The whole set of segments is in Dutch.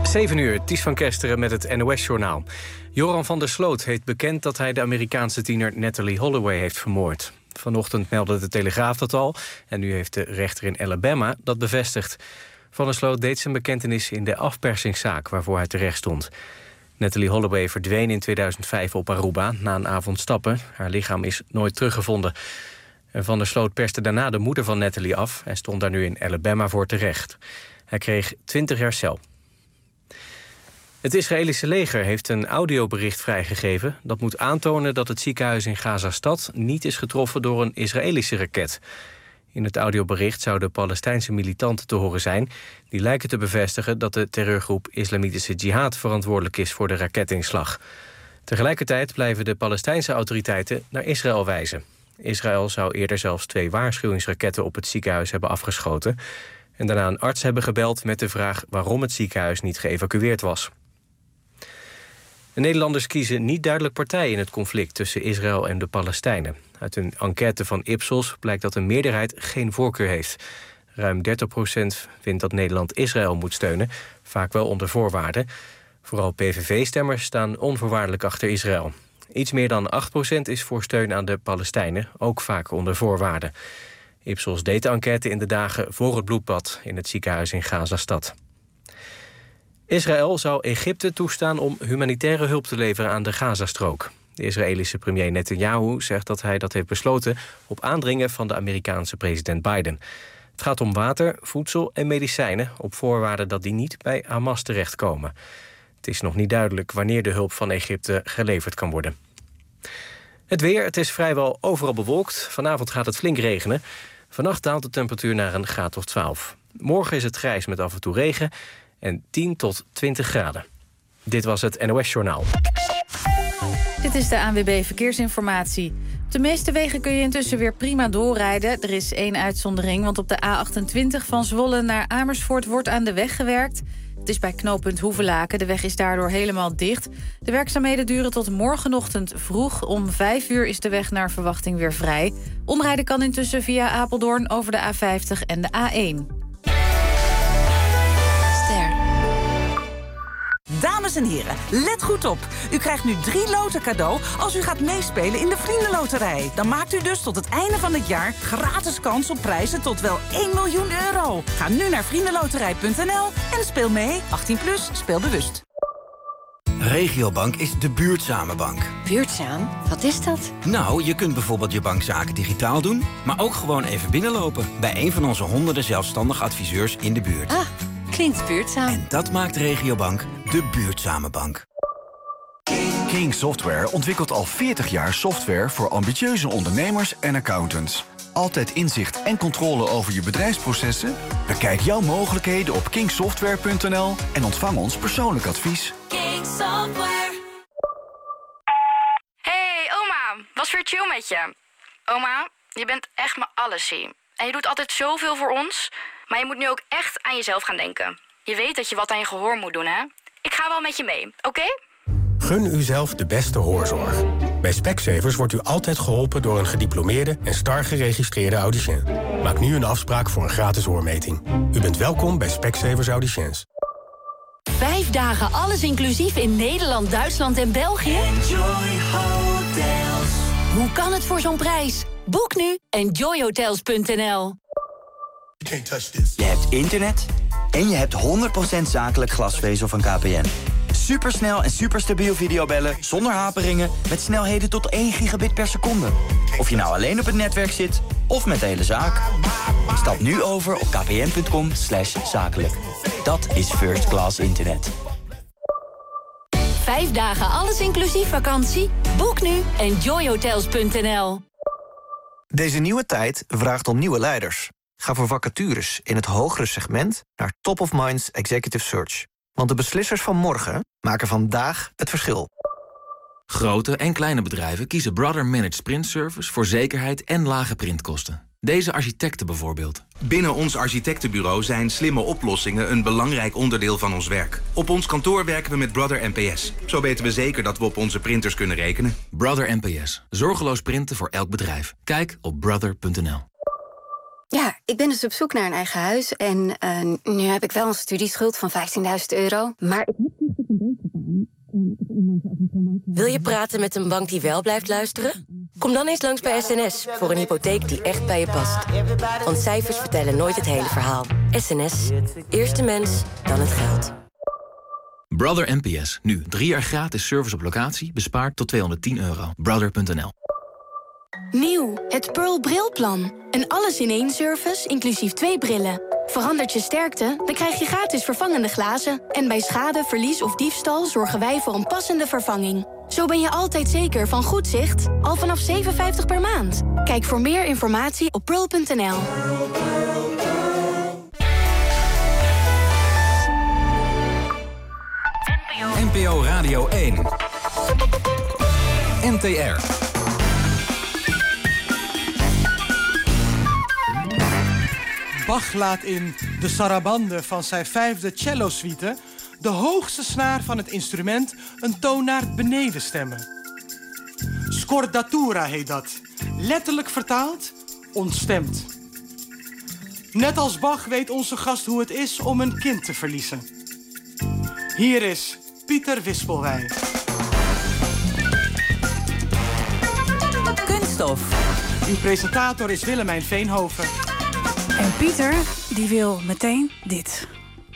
7 uur, Ties van Kesteren met het NOS-journaal. Joran van der Sloot heeft bekend dat hij de Amerikaanse tiener Natalie Holloway heeft vermoord. Vanochtend meldde de Telegraaf dat al en nu heeft de rechter in Alabama dat bevestigd. Van der Sloot deed zijn bekentenis in de afpersingszaak waarvoor hij terecht stond. Natalie Holloway verdween in 2005 op Aruba na een avond stappen. Haar lichaam is nooit teruggevonden. En Van der Sloot perste daarna de moeder van Natalie af en stond daar nu in Alabama voor terecht. Hij kreeg 20 jaar cel. Het Israëlische leger heeft een audiobericht vrijgegeven dat moet aantonen dat het ziekenhuis in Gaza-stad niet is getroffen door een Israëlische raket. In het audiobericht zouden Palestijnse militanten te horen zijn die lijken te bevestigen dat de terreurgroep Islamitische Jihad verantwoordelijk is voor de raketinslag. Tegelijkertijd blijven de Palestijnse autoriteiten naar Israël wijzen. Israël zou eerder zelfs 2 waarschuwingsraketten op het ziekenhuis hebben afgeschoten en daarna een arts hebben gebeld met de vraag waarom het ziekenhuis niet geëvacueerd was. De Nederlanders kiezen niet duidelijk partij in het conflict tussen Israël en de Palestijnen. Uit een enquête van Ipsos blijkt dat een meerderheid geen voorkeur heeft. Ruim 30% vindt dat Nederland Israël moet steunen, vaak wel onder voorwaarden. Vooral PVV-stemmers staan onvoorwaardelijk achter Israël. Iets meer dan 8% is voor steun aan de Palestijnen, ook vaak onder voorwaarden. Ipsos deed de enquête in de dagen voor het bloedbad in het ziekenhuis in Gaza-stad. Israël zou Egypte toestaan om humanitaire hulp te leveren aan de Gazastrook. De Israëlische premier Netanyahu zegt dat hij dat heeft besloten op aandringen van de Amerikaanse president Biden. Het gaat om water, voedsel en medicijnen op voorwaarde dat die niet bij Hamas terechtkomen. Het is nog niet duidelijk wanneer de hulp van Egypte geleverd kan worden. Het weer, het is vrijwel overal bewolkt. Vanavond gaat het flink regenen. Vannacht daalt de temperatuur naar een graad of 12. Morgen is het grijs met af en toe regen en 10 tot 20 graden. Dit was het NOS-journaal. Dit is de ANWB Verkeersinformatie. Op de meeste wegen kun je intussen weer prima doorrijden. Er is 1 uitzondering, want op de A28 van Zwolle naar Amersfoort wordt aan de weg gewerkt. Het is bij knooppunt Hoevelaken. De weg is daardoor helemaal dicht. De werkzaamheden duren tot morgenochtend vroeg. Om 5 uur is de weg naar verwachting weer vrij. Omrijden kan intussen via Apeldoorn over de A50 en de A1. Dames en heren, let goed op. U krijgt nu 3 loten cadeau als u gaat meespelen in de Vriendenloterij. Dan maakt u dus tot het einde van het jaar gratis kans op prijzen tot wel 1 miljoen euro. Ga nu naar vriendenloterij.nl en speel mee. 18+, speel bewust. Regiobank is de buurtzame bank. Buurtzaam? Wat is dat? Nou, je kunt bijvoorbeeld je bankzaken digitaal doen, maar ook gewoon even binnenlopen bij een van onze honderden zelfstandig adviseurs in de buurt. Ah, klinkt buurtzaam. En dat maakt Regiobank de buurtzame bank. King Software ontwikkelt al 40 jaar software voor ambitieuze ondernemers en accountants. Altijd inzicht en controle over je bedrijfsprocessen? Bekijk jouw mogelijkheden op kingsoftware.nl en ontvang ons persoonlijk advies. King Software. Hey oma, was weer chill met je. Oma, je bent echt mijn allesie. En je doet altijd zoveel voor ons. Maar je moet nu ook echt aan jezelf gaan denken. Je weet dat je wat aan je gehoor moet doen, hè? Ik ga wel met je mee, oké? Gun uzelf de beste hoorzorg. Bij Specsavers wordt u altijd geholpen door een gediplomeerde en STAR geregistreerde audiciën. Maak nu een afspraak voor een gratis hoormeting. U bent welkom bij Specsavers Audiciëns. 5 dagen alles inclusief in Nederland, Duitsland en België? Enjoy Hotels. Hoe kan het voor zo'n prijs? Boek nu enjoyhotels.nl. Je hebt internet en je hebt 100% zakelijk glasvezel van KPN. Supersnel en superstabiel videobellen zonder haperingen met snelheden tot 1 gigabit per seconde. Of je nou alleen op het netwerk zit of met de hele zaak. Stap nu over op kpn.com/zakelijk. Dat is first class internet. 5 dagen alles inclusief vakantie? Boek nu enjoyhotels.nl. Deze nieuwe tijd vraagt om nieuwe leiders. Ga voor vacatures in het hogere segment naar Top of Minds Executive Search. Want de beslissers van morgen maken vandaag het verschil. Grote en kleine bedrijven kiezen Brother Managed Print Service voor zekerheid en lage printkosten. Deze architecten bijvoorbeeld. Binnen ons architectenbureau zijn slimme oplossingen een belangrijk onderdeel van ons werk. Op ons kantoor werken we met Brother NPS. Zo weten we zeker dat we op onze printers kunnen rekenen. Brother NPS. Zorgeloos printen voor elk bedrijf. Kijk op brother.nl. Ja, ik ben dus op zoek naar een eigen huis. En nu heb ik wel een studieschuld van €15.000. Maar ik heb niet op een beetje gedaan. Wil je praten met een bank die wel blijft luisteren? Kom dan eens langs bij SNS voor een hypotheek die echt bij je past. Want cijfers vertellen nooit het hele verhaal. SNS. Eerst de mens, dan het geld. Brother NPS. Nu 3 jaar gratis service op locatie. Bespaard tot €210. Brother.nl. Nieuw, het Pearl Brilplan. Een alles-in-één service, inclusief 2 brillen. Verandert je sterkte, dan krijg je gratis vervangende glazen. En bij schade, verlies of diefstal zorgen wij voor een passende vervanging. Zo ben je altijd zeker van goed zicht, al vanaf €57 per maand. Kijk voor meer informatie op pearl.nl. NPO Radio 1. NTR. Bach laat in de sarabande van zijn 5e cello-suite de hoogste snaar van het instrument een toon naar beneden stemmen. Scordatura heet dat. Letterlijk vertaald, ontstemd. Net als Bach weet onze gast hoe het is om een kind te verliezen. Hier is Pieter Wispelwey. Kunststof. Uw presentator is Willemijn Veenhoven. En Pieter, die wil meteen dit.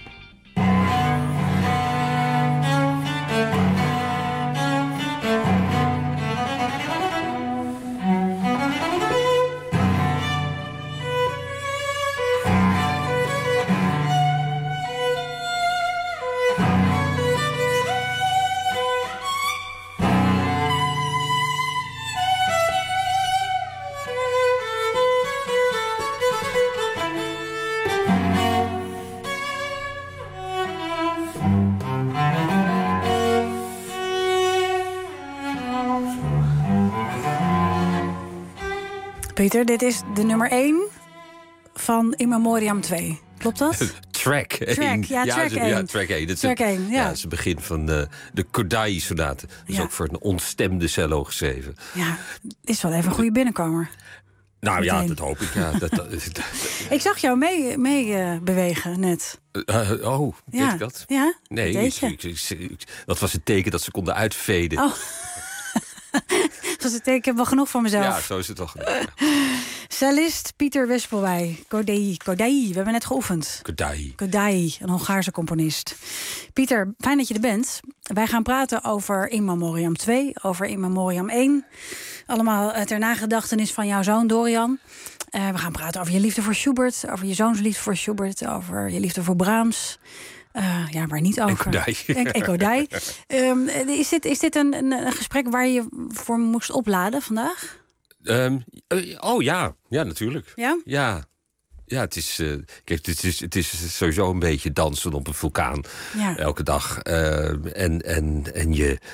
Pieter, dit is de nummer 1 van In Memoriam 2. Klopt dat? Track 1. Ja, track 1. Ja, track 1. Dat is het begin van de Kodály-sonate. Dat is ook voor een ontstemde cello geschreven. Ja, dit is wel even een goede binnenkomer. Nou meteen. Ja, dat hoop ik. Ja. Ik zag jou mee bewegen net. Weet ik dat? Ja, nee, dat was het teken dat ze konden uitveden. Oh. Dat is het teken, ik heb wel genoeg van mezelf. Ja, zo is het toch. Ja. Cellist Pieter Wispelwey. Kodály, we hebben net geoefend. Kodály, een Hongaarse componist. Pieter, fijn dat je er bent. Wij gaan praten over In Memoriam 2, over In Memoriam 1. Allemaal ter nagedachtenis van jouw zoon Dorian. We gaan praten over je liefde voor Schubert, over je zoons liefde voor Schubert, over je liefde voor Brahms. Ja, maar niet over. En Kodály. Is dit een gesprek waar je voor moest opladen vandaag? Ja, natuurlijk. Ja? Ja, het is, kijk, het is sowieso een beetje dansen op een vulkaan. Ja. Elke dag. En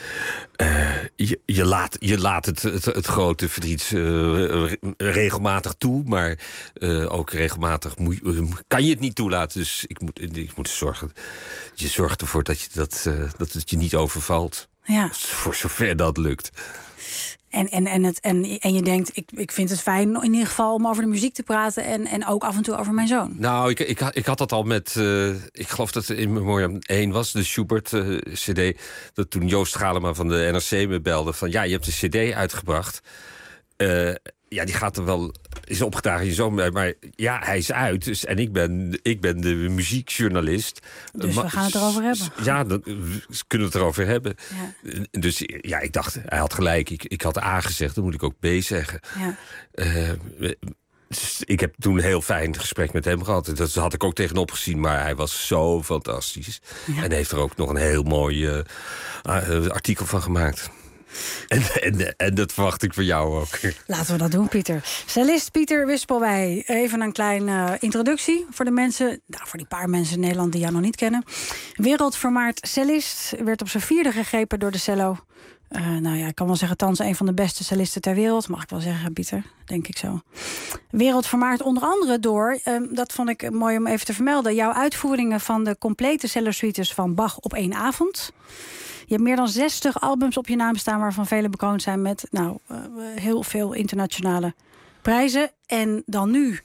je laat het grote verdriet regelmatig toe. Maar ook regelmatig kan je het niet toelaten. Dus ik moet zorgen. Je zorgt ervoor dat het je niet overvalt. Ja. Voor zover dat lukt. En je denkt, ik vind het fijn in ieder geval om over de muziek te praten en ook af en toe over mijn zoon. Nou, ik had dat al met, ik geloof dat het in Memoriam 1 was, de Schubert-cd. Dat toen Joost Galema van de NRC me belde van, ja, je hebt een cd uitgebracht. Ja, die gaat er wel, is opgedragen in je zoon, maar ja, hij is uit. Dus, en ik ben de muziekjournalist. Dus we gaan het erover hebben. Ja, dan kunnen we het erover hebben. Ja. Dus ja, ik dacht, hij had gelijk. Ik had A gezegd, dan moet ik ook B zeggen. Ja. Dus ik heb toen een heel fijn gesprek met hem gehad. Dat had ik ook tegenop gezien, maar hij was zo fantastisch. Ja. En heeft er ook nog een heel mooi artikel van gemaakt. En dat verwacht ik van jou ook. Laten we dat doen, Pieter. Cellist Pieter Wispelwey. Even een kleine introductie voor de mensen. Nou, voor die paar mensen in Nederland die jou nog niet kennen. Wereldvermaard cellist. Werd op zijn 4e gegrepen door de cello. Nou ja, ik kan wel zeggen, thans een van de beste cellisten ter wereld. Mag ik wel zeggen, Pieter. Denk ik zo. Wereldvermaard onder andere door, dat vond ik mooi om even te vermelden, jouw uitvoeringen van de complete cello-suites van Bach op 1 avond. Je hebt meer dan 60 albums op je naam staan, waarvan vele bekroond zijn met heel veel internationale prijzen. En dan nu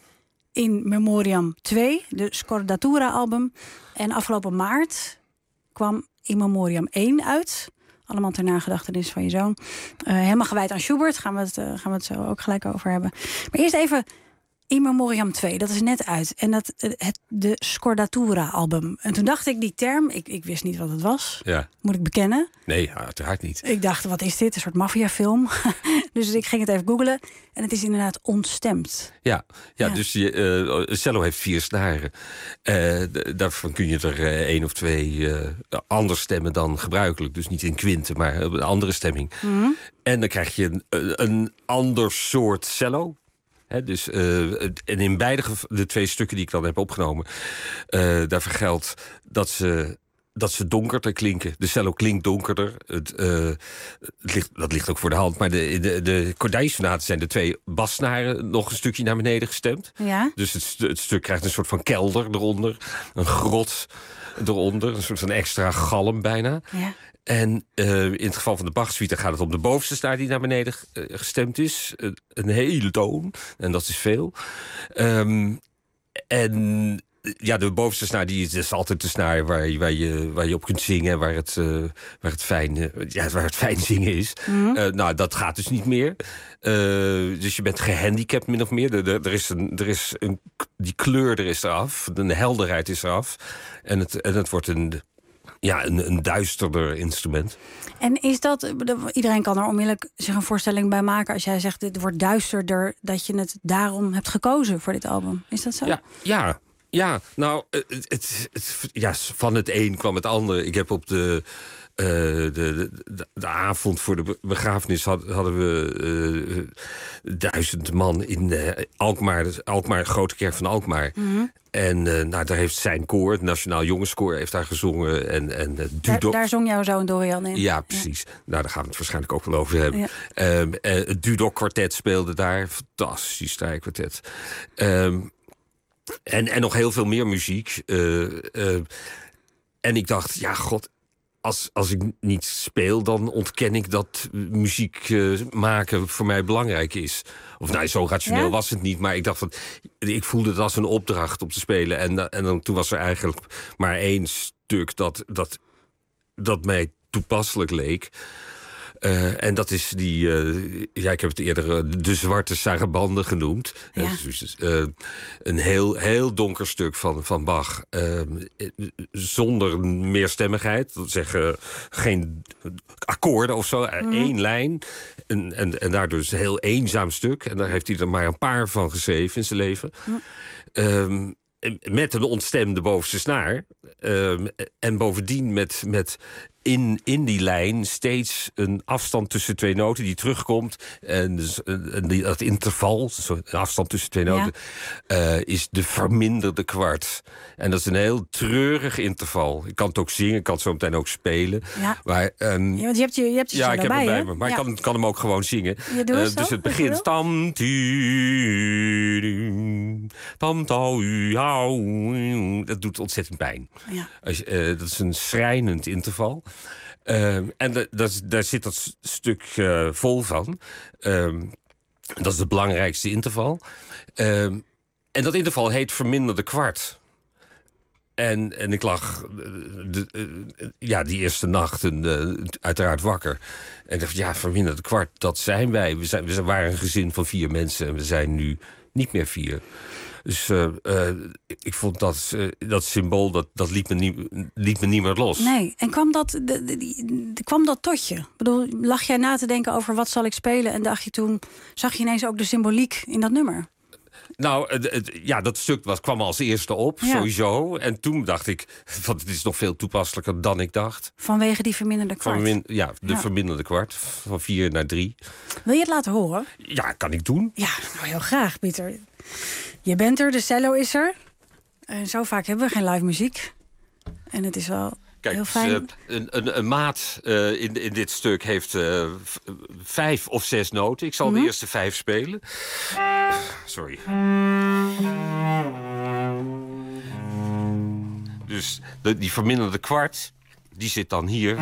In Memoriam 2, de Scordatura-album. En afgelopen maart kwam In Memoriam 1 uit. Allemaal ter nagedachtenis van je zoon. Helemaal gewijd aan Schubert. Gaan we het zo ook gelijk over hebben. Maar eerst even In Memoriam 2. Dat is net uit. En de Scordatura-album. En toen dacht ik, die term, ik wist niet wat het was. Ja. Moet ik bekennen. Nee, uiteraard niet. Ik dacht, wat is dit? Een soort maffiafilm. Dus ik ging het even googlen. En het is inderdaad ontstemd. Ja. Dus een cello heeft 4 snaren. Daarvan kun je er 1 of 2 anders stemmen dan gebruikelijk. Dus niet in kwinten, maar op een andere stemming. Mm-hmm. En dan krijg je een ander soort cello. Dus, en in beide de 2 stukken die ik dan heb opgenomen, daar vergeldt dat ze donkerder klinken. De cello klinkt donkerder. Dat ligt ook voor de hand. Maar de Corday-sonaten zijn de 2 bassnaren nog een stukje naar beneden gestemd. Ja. Dus het stuk krijgt een soort van kelder eronder. Een grot eronder. Een soort van extra galm bijna. Ja. En in het geval van de Bach-suite gaat het om de bovenste snaar die naar beneden gestemd is. Een hele toon. En dat is veel. En ja, de bovenste snaar die is altijd de snaar waar je op kunt zingen. Waar het fijn zingen is. Mm-hmm. Nou, dat gaat dus niet meer. Dus je bent gehandicapt min of meer. Die kleur er is eraf. De helderheid is eraf. En het wordt een duisterder instrument. En is dat, iedereen kan er onmiddellijk zich een voorstelling bij maken als jij zegt dit wordt duisterder, dat je het daarom hebt gekozen voor dit album. Is dat zo? Ja, nou, van het een kwam het ander. Ik heb op de avond voor de begrafenis hadden we 1000 man in Alkmaar, Grote Kerk van Alkmaar. Mm-hmm. En daar heeft zijn koor, het Nationaal Jongenskoor, heeft daar gezongen. En Dudok. Daar zong jouw zoon Dorian in. Ja, precies. Ja. Nou, daar gaan we het waarschijnlijk ook wel over hebben. Ja. Het Dudok kwartet speelde daar. Fantastisch strijkkwartet. En nog heel veel meer muziek. En ik dacht, ja, god, als ik niet speel, dan ontken ik dat muziek maken voor mij belangrijk is. Of nou, zo rationeel was het niet, maar ik dacht ik voelde het als een opdracht om te spelen. En dan, toen was er eigenlijk maar 1 stuk dat mij toepasselijk leek. En dat is ik heb het eerder de zwarte sarabande genoemd. Ja. Dus, een heel donker stuk van Bach. Zonder meerstemmigheid. Dat zeggen geen akkoorden of zo. 1 lijn. En daardoor is het een heel eenzaam stuk. En daar heeft hij er maar een paar van geschreven in zijn leven. Met een ontstemde bovenste snaar. En bovendien met in die lijn steeds een afstand tussen 2 noten die terugkomt. En dat interval, een afstand tussen 2 noten, is de verminderde kwart. En dat is een heel treurig interval. Ik kan het ook zingen, ik kan het zo meteen ook spelen. Ja. Maar, want je hebt je ik heb hem bij me. Maar ik kan hem ook gewoon zingen. Dus het begint tam dat doet ontzettend pijn. Ja. Dat is een schrijnend interval. En daar zit dat stuk vol van. Dat is het belangrijkste interval. En dat interval heet verminderde kwart. En ik lag die eerste nacht uiteraard wakker. En ik dacht, verminderde kwart, dat zijn wij. We waren een gezin van 4 mensen en we zijn nu niet meer 4. Dus ik vond dat symbool, dat liet me niet meer los. Nee, en kwam dat tot je? Ik bedoel, lag jij na te denken over wat zal ik spelen? En zag je ineens ook de symboliek in dat nummer? Nou, dat stuk kwam als eerste op, sowieso. En toen dacht ik, want het is nog veel toepasselijker dan ik dacht. Vanwege die verminderde kwart? Verminderde kwart, van 4 naar 3. Wil je het laten horen? Ja, kan ik doen. Ja, nou heel graag, Pieter. Je bent er, de cello is er. En zo vaak hebben we geen live muziek. En het is wel heel fijn. Een maat in dit stuk heeft 5 of 6 noten. Ik zal de eerste 5 spelen. Sorry. Dus die verminderde kwart, die zit dan hier.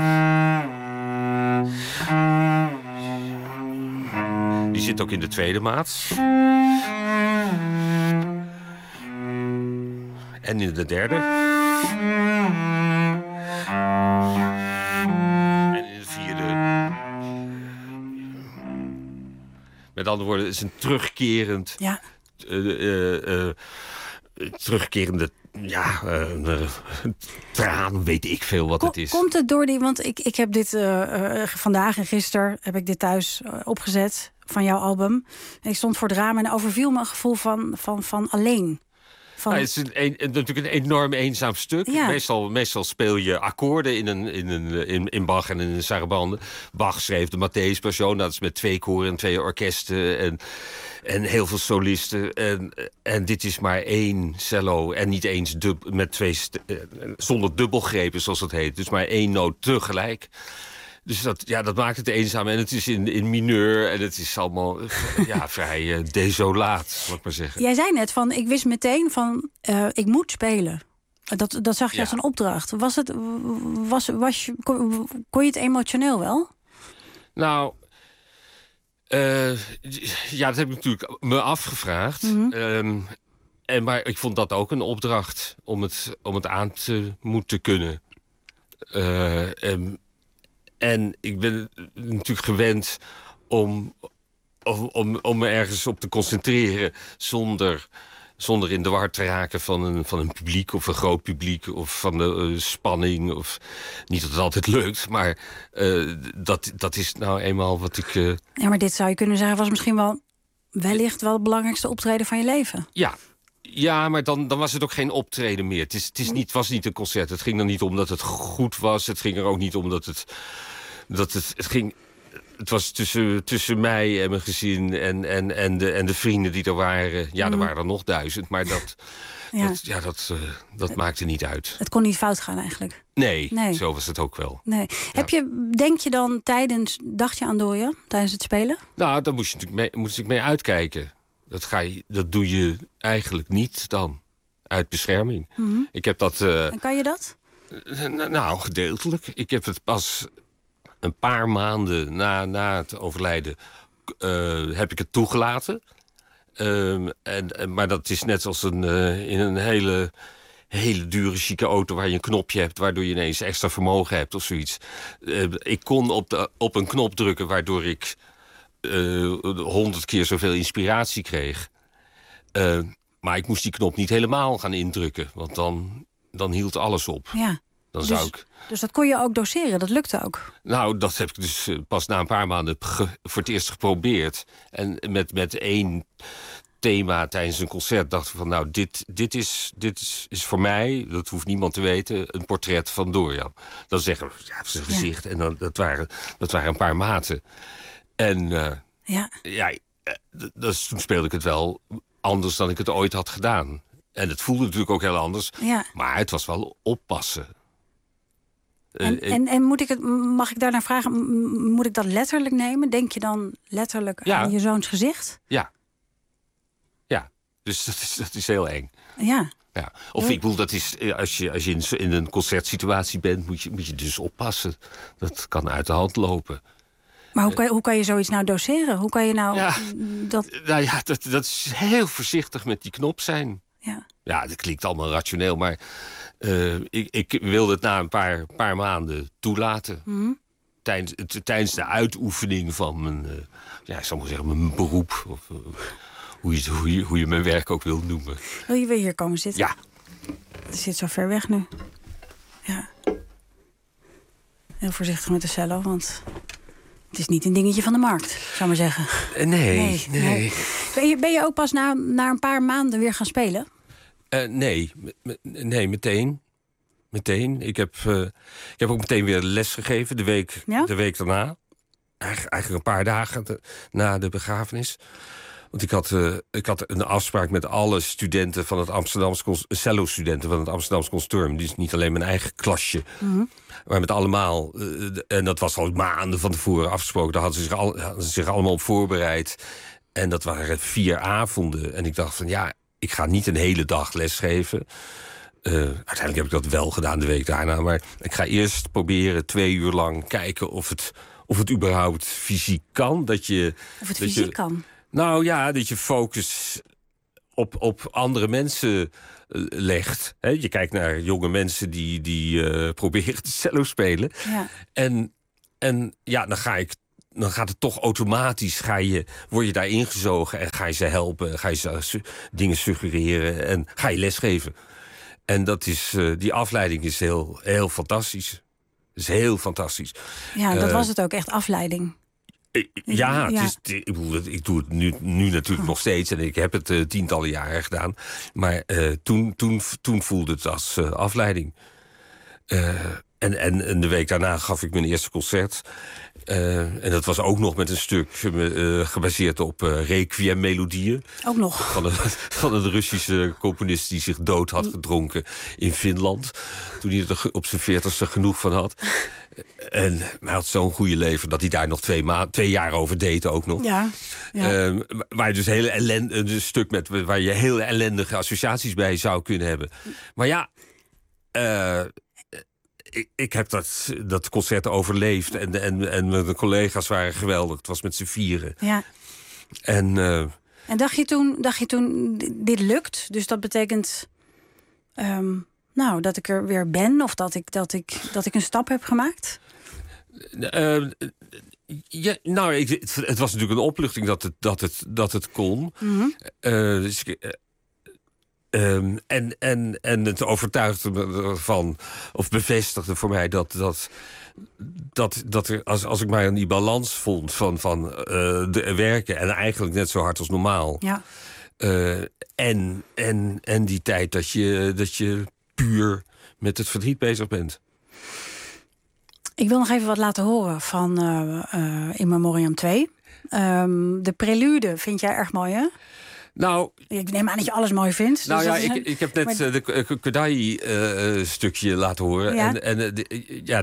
Die zit ook in de tweede maat. En in de derde. En in de vierde. Met andere woorden, het is een terugkerend... Ja. Terugkerende traan, weet ik veel wat het is. Komt het door die... Want ik heb dit vandaag en gisteren heb ik dit thuis opgezet van jouw album. En ik stond voor het raam en overviel me een gevoel van alleen. Het is natuurlijk een enorm eenzaam stuk. Ja. Meestal speel je akkoorden in Bach en in een sarabande. Bach schreef de Matthäus Passion. Dat is met 2 koren en 2 orkesten en heel veel solisten. En dit is maar 1 cello en niet eens zonder dubbelgrepen, zoals dat heet. Dus maar 1 noot tegelijk. Dus dat maakt het eenzaam. En het is in mineur. En het is allemaal vrij desolaat, zal ik maar zeggen. Jij zei net van, ik wist meteen van, ik moet spelen. Dat zag je als een opdracht. Kon je het emotioneel wel? Nou, dat heb ik natuurlijk me afgevraagd. Mm-hmm. Maar ik vond dat ook een opdracht om het aan te moeten kunnen. En ik ben natuurlijk gewend om me ergens op te concentreren zonder in de war te raken van een publiek of een groot publiek of van de spanning. Of niet dat het altijd lukt, maar dat is nou eenmaal wat ik... Ja, maar dit zou je kunnen zeggen was misschien wellicht wel het belangrijkste optreden van je leven. Ja, maar dan was het ook geen optreden meer. Het was niet een concert. Het ging er niet om dat het goed was. Het ging er ook niet om dat het ging... Het was tussen mij en mijn gezin en de vrienden die er waren. Ja, er waren er nog 1000, maar dat maakte niet uit. Het kon niet fout gaan eigenlijk. Nee, zo was het ook wel. Nee. Ja. Denk je dan dacht je aan Dorian tijdens het spelen? Nou, daar moest ik mee uitkijken. Dat doe je eigenlijk niet dan. Uit bescherming. Mm-hmm. Ik heb dat... En kan je dat? Nou, gedeeltelijk. Ik heb het pas een paar maanden na het overlijden... heb ik het toegelaten. Maar dat is net als in een hele dure, chique auto... waar je een knopje hebt, waardoor je ineens extra vermogen hebt of zoiets. Ik kon op een knop drukken, waardoor ik... 100 keer zoveel inspiratie kreeg. Maar ik moest die knop niet helemaal gaan indrukken. Want dan hield alles op. Ja. Dus dat kon je ook doseren, dat lukte ook? Nou, dat heb ik dus pas na een paar maanden voor het eerst geprobeerd. En met 1 thema tijdens een concert dacht ik van... nou, dit is voor mij, dat hoeft niemand te weten... een portret van Dorian. Dan zeggen we, zijn gezicht. En dan, dat waren een paar maten. En dus toen speelde ik het wel anders dan ik het ooit had gedaan. En het voelde natuurlijk ook heel anders. Ja. Maar het was wel oppassen. En mag ik daarna vragen, moet ik dat letterlijk nemen? Denk je dan letterlijk aan je zoons gezicht? Ja. Dus dat is heel eng. Ja. Of ik bedoel, dat is, als je in een concertsituatie bent, moet je dus oppassen. Dat kan uit de hand lopen. Maar hoe kan je zoiets nou doseren? Hoe kan je nou... Dat is heel voorzichtig met die knop zijn. Ja, dat klinkt allemaal rationeel, maar ik wilde het na een paar maanden toelaten. Mm-hmm. Tijdens de uitoefening van mijn beroep. Of hoe je mijn werk ook wil noemen. Wil je weer hier komen zitten? Ja. Het zit zo ver weg nu. Ja. Heel voorzichtig met de cello, want... Het is niet een dingetje van de markt, zou ik maar zeggen. Nee. Ben je ook pas na een paar maanden weer gaan spelen? Nee, meteen. Ik heb ook meteen weer les gegeven, de week daarna. Eigenlijk een paar dagen na de begrafenis. Want ik had een afspraak met alle studenten van het Amsterdamse... cello-studenten van het Amsterdamse Conservatorium. Dus niet alleen mijn eigen klasje... Mm-hmm. Maar met allemaal, en dat was al maanden van tevoren afgesproken... daar hadden ze zich allemaal op voorbereid. En dat waren 4 avonden. En ik dacht van ik ga niet een hele dag lesgeven. Uiteindelijk heb ik dat wel gedaan de week daarna. Maar ik ga eerst proberen 2 uur lang kijken of het überhaupt fysiek kan. Kan? Nou ja, dat je focus op andere mensen legt. Hè? Je kijkt naar jonge mensen die proberen te cello spelen. Ja. En ja, dan gaat het toch automatisch, word je daar ingezogen en ga je ze helpen, ga je ze dingen suggereren en ga je lesgeven. En dat is, die afleiding is heel, heel fantastisch. Dat is heel fantastisch. Ja, dat was het ook, echt afleiding. Ja, ik doe het nu natuurlijk nog steeds en ik heb het tientallen jaren gedaan. Maar toen voelde het als afleiding. En de week daarna gaf ik mijn eerste concert. En dat was ook nog met een stuk gebaseerd op requiem-melodieën. Ook nog. Van een Russische componist die zich dood had gedronken in Finland. Toen hij er op zijn 40ste genoeg van had. En hij had zo'n goede leven dat hij daar nog 2 jaar over deed ook nog. Ja. Waar je dus een stuk met waar je heel ellendige associaties bij zou kunnen hebben. Maar ja, ik heb dat concert overleefd. En mijn collega's waren geweldig. Het was met z'n 4. Ja. En dacht je toen, dit lukt? Dus dat betekent dat ik er weer ben? Of dat ik een stap heb gemaakt? Ja, nou, het was natuurlijk een opluchting dat het kon. Mm-hmm. Dus en het overtuigde me ervan, of bevestigde voor mij dat er, als ik mij aan die balans vond van werken en eigenlijk net zo hard als normaal. Ja. En die tijd dat je puur met het verdriet bezig bent. Ik wil nog even wat laten horen van In Memoriam 2. De prelude vind jij erg mooi, hè? Nou, ik neem aan dat je alles mooi vindt. Nou dus ja, ik heb net de Kodaly-stukje laten horen. Ja.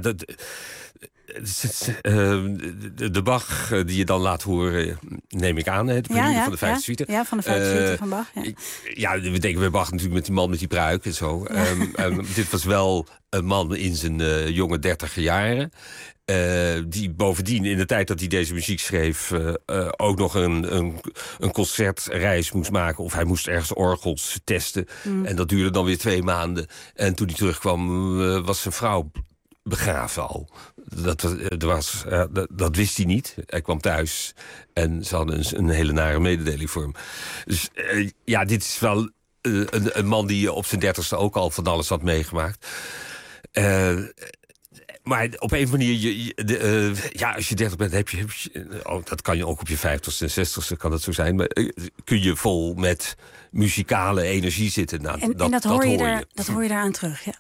De Bach die je dan laat horen, neem ik aan. De prelude van de vijfde suite. Ja, van de vijfde suite van Bach. Ja, we denken bij Bach natuurlijk met die man met die pruik en zo. Ja. Dit was wel een man in zijn jonge 30 jaren. Die bovendien in de tijd dat hij deze muziek schreef ook nog een concertreis moest maken. Of hij moest ergens orgels testen. En dat duurde dan weer 2 maanden. En toen hij terugkwam was zijn vrouw begraven al. Dat wist hij niet. Hij kwam thuis en ze hadden een hele nare mededeling voor hem. Dus dit is wel een man die op zijn 30ste ook al van alles had meegemaakt. Maar op een manier, als je 30 bent, heb je dat kan je ook op je 50ste en 60ste, kan dat zo zijn. Maar kun je vol met muzikale energie zitten. Nou, en dat hoor je daar aan terug, ja.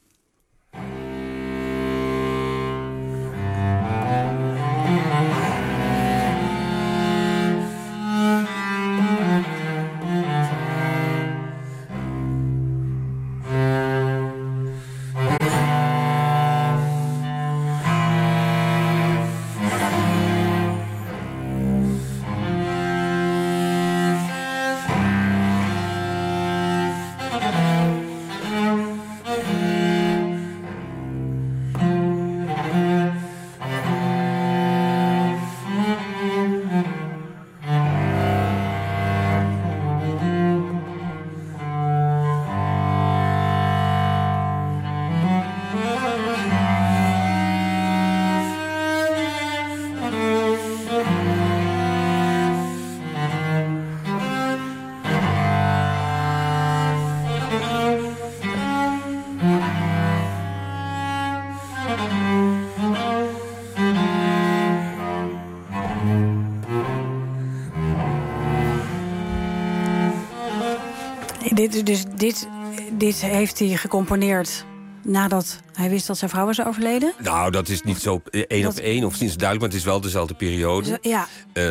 Dit heeft hij gecomponeerd nadat hij wist dat zijn vrouw was overleden? Nou, dat is niet zo 1 op 1 of sinds duidelijk, maar het is wel dezelfde periode. Ja.